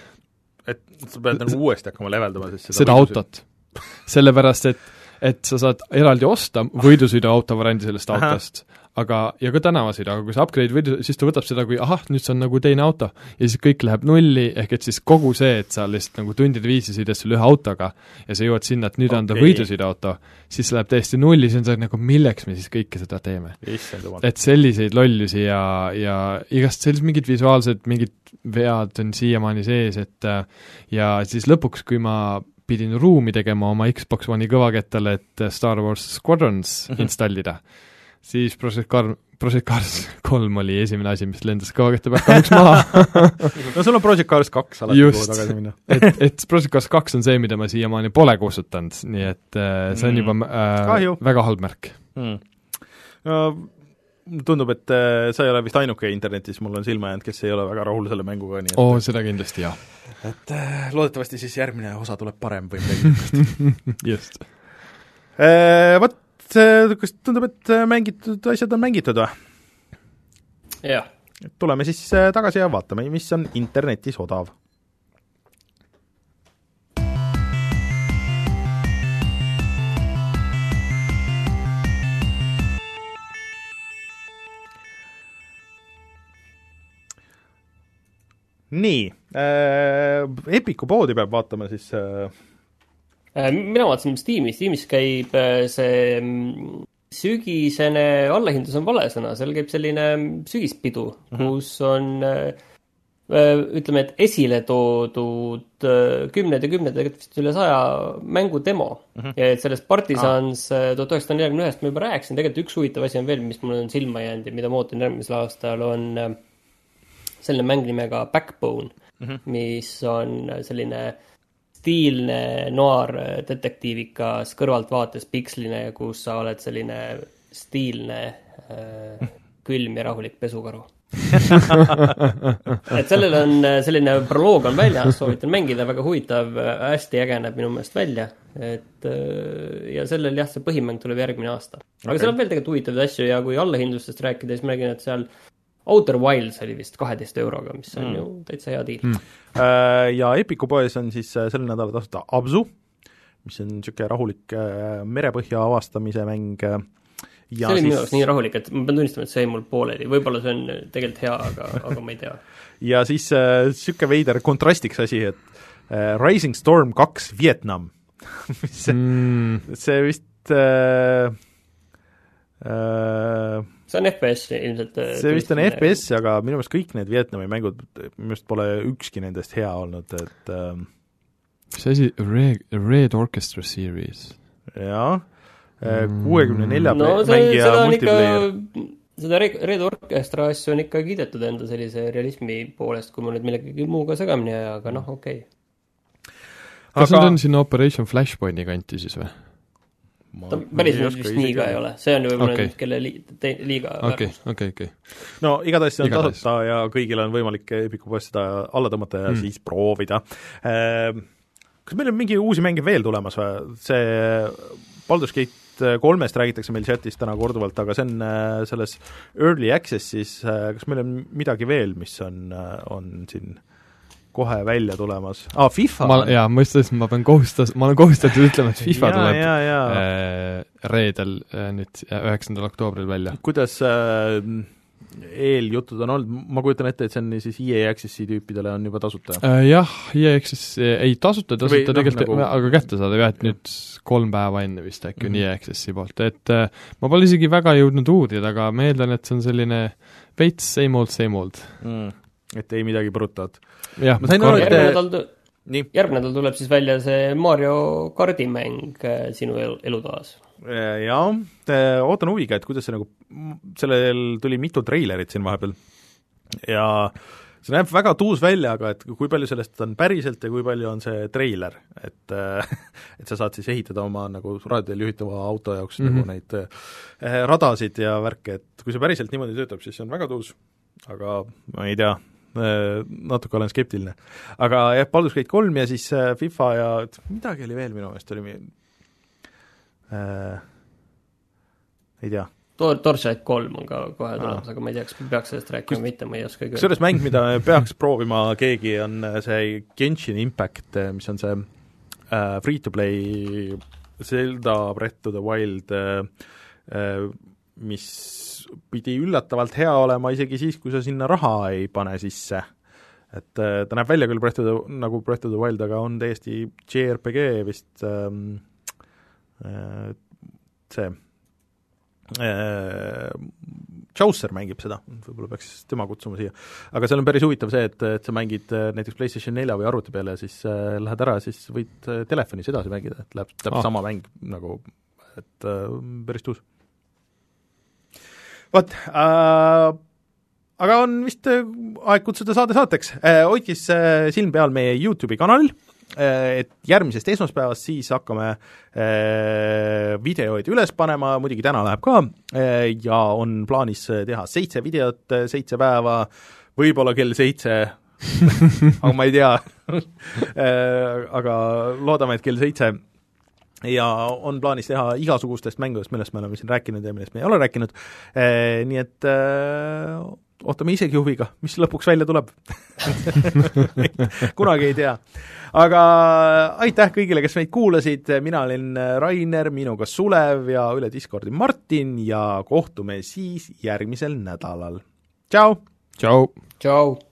Et sa pead nagu uuesti hakkama leveldama siis seda, seda autot. Sellepärast, et, et sa saad eraldi osta võidusõidu auto variandi sellest Aha. autost, aga, ja ka tänavasõidu, aga kui sa upgrade võidu, siis ta võtab seda kui, ahah, nüüd see on nagu teine auto. Ja siis kõik läheb nulli, ehk et siis kogu see, et sa lihtsalt nagu tundide viisi sõidad selle ühe autoga ja sa jõuad sinna, et nüüd okay. on ta võidusõidu auto, siis läheb täiesti nulli, siis on see nagu, milleks me siis kõike seda teeme. Et selliseid lollusi ja, ja igast sellised mingid visuaalsed, mingid vead on siiamaani sees, et ja siis lõpuks, kui ma pidin ruumi tegema oma Xbox One'i kõvakettale, et Star Wars Squadrons mm-hmm. installida, siis Project Cars, Project Cars kolm oli esimene asi, mis lendas kõvakette pealt kahjuks maha. No sul on Project Cars kaks alati kuhu tagasi minna. et, et Project Cars kaks on see, mida ma siiamaani pole kustutanud, nii et äh, see on juba äh, väga halb märk. Mm. No, tundub, et äh, sa ei ole vist ainuke internetis, mul on silma jäänud, kes ei ole väga rahul selle mänguga. Nii et, oo, seda kindlasti, jah. Et äh, loodetavasti siis järgmine osa tuleb parem või midagi. Just. Äh, võt, kas tundub, et mängitud asjad on mängitud või? Jah. Tuleme siis tagasi ja vaatame, mis on internetis odav. Nii, äh, Epiku poodi peab vaatama siis äh, mina vaatasin Steamis, Steamis käib see sügisene allahindlus on vale sõna, seal käib selline sügispidu, mm-hmm. kus on ütleme, et esile toodud kümned ja kümned, tegelikult üle saja mängu demo. Mm-hmm. Ja et sellest Partisans ah. tuhat üheksasada nelikümmend ühest ma juba rääkisin, tegelikult üks huvitav asi on veel, mis mul on silma jäänud ja mida ma ootan järgmisel aastal, on selline mäng nimega Backbone, mm-hmm. mis on selline stiilne noir detektiivikas kõrvaltvaates piksline, kus sa oled selline stiilne äh, külm ja rahulik pesukaru. et sellel on selline proloog on väljas, soovitan mängida, väga huvitav, hästi äge näeb minu meelest välja, et ja sellel jah, see põhimäng tuleb järgmine aasta. Aga okay. seal on veel tegelikult huvitavaid asju ja kui allahindlustest rääkida, siis ma räägin, et seal Outer Wilds oli vist kaheteist euroga, mis on mm. ju täitsa hea diil. Mm. Ja Epiku poes on siis sel nädalal tasuta Abzu, mis on niisugune rahulik merepõhja avastamise mäng. Ja see oli siis... minu jaoks nii rahulik, et ma pean tunnistama, et see jäi mul pooleli. Võib-olla see on tegelikult hea, aga, aga ma ei tea. ja siis niisugune veider kontrastiks asi, et Rising Storm kaks Vietnam. see, mm. see vist... Äh, äh, see on F P S ilmselt. See vist on F P S, aga minu meelest kõik need Vietnami mängud, minu meelest pole ükski nendest hea olnud, et ähm... see asi, Red, Red Orchestra Series. Jaa, kuuekümne nelja no, mängija multiplayer. Seda Red Orchestra asju on ikka kiidetud enda sellise realismi poolest, kui ma nüüd millegagi muuga segamini ja, aga noh, okei okay.. Kas aga... on sinna Operation Flashpointi kanti siis või? ta päris nüüd vist nii ka ei ole, see on ju võib-olla okay. nüüd, kelle li, te, liiga okay, okay, okay. No igatahes see on igatahes. Tasuta ja kõigil on võimalik Epiku poest seda alla tõmmata ja mm. siis proovida. Kas meil on mingi uusi mänge veel tulemas või? See Baldur's Gate kolmest räägitakse meil chatis täna korduvalt, aga see on selles Early Accessis, kas meil on midagi veel, mis on, on siin kohe välja tulemas. Ah, FIFA! Ma, jaa, ma just ma pean kohustas, ma olen kohustatud ütlema, et FIFA ja, tuleb ja, ja. Äh, reedel äh, nüüd üheksandal oktoobril välja. Kuidas äh, eeljutud on olnud? Ma kujutan ette, et see on siis E A Accessi tüüpidele on juba tasuta. Äh, jah, E A Access ei tasuta, tasuta Või, tegelikult, no, nagu... aga kätte saada jah, et nüüd kolm päeva enne vist äkki on mm-hmm. E A Accessi poolt, et äh, ma pole isegi väga jõudnud uurida, aga ma eeldan, et see on selline veits same old, same old. Mm. Et ei midagi põrutat. Jah, ma sain aru, et järgmine nädal tuleb siis välja see Mario Kardi mäng sinu elutoas. Jaa, ootan huviga, et kuidas see nagu, sellel tuli mitu treilerit siin vahepeal ja see näeb väga tuus välja, aga et kui palju sellest on päriselt ja kui palju on see treiler, et, et sa saad siis ehitada oma nagu raadiotel juhitava auto jaoks mm-hmm. nagu neid radasid ja värke, et kui see päriselt niimoodi töötab, siis see on väga tuus, aga ma ei tea, natuke olen skeptiline. Aga jah, Baldur's Gate kolm ja siis FIFA ja midagi oli veel minu meelest, oli äh, ei tea. Torchlight kolm on ka kohe tulemas, aga ma ei tea, kas peaks sellest rääkima, mitte ma ei oska kõige. Selles mäng, mida peaks proovima keegi, on see Genshin Impact, mis on see äh, free-to-play Zelda Breath of the Wild, äh, mis pidi üllatavalt hea olema isegi siis, kui sa sinna raha ei pane sisse. Et ta näeb välja küll Breath of the, nagu Breath of the Wild, aga on täiesti J R P G vist ähm, äh, see äh, Chaucer mängib seda, võib-olla peaks tema kutsuma siia. Aga seal on päris huvitav see, et, et sa mängid näiteks PlayStation nelja või arvuti peale ja siis äh, lähed ära, siis võid telefonis edasi mängida, et läheb täpselt ah. sama mäng nagu, et äh, päris tuus. Vot, äh, aga on vist aeg kutsuda saade saateks. Äh, hoidkis äh, silm peal meie YouTube'i kanalil, äh, et järgmisest esmaspäevast siis hakkame äh, videoid üles panema, muidugi täna läheb ka, äh, ja on plaanis teha seitse videot, seitse päeva, võib-olla kell seitse, aga ma ei tea äh, aga loodame, et kell seitse ja on plaanis teha igasugustest mängudest, millest me oleme siin rääkinud ja millest me ei ole rääkinud, e, nii et e, ootame isegi huviga, mis lõpuks välja tuleb. Kunagi ei tea. Aga aitäh kõigile, kes meid kuulasid, mina olin Rainer, minuga Sulev ja üle Discordi Martin ja kohtume siis järgmisel nädalal. Tšau! Tšau! Tšau!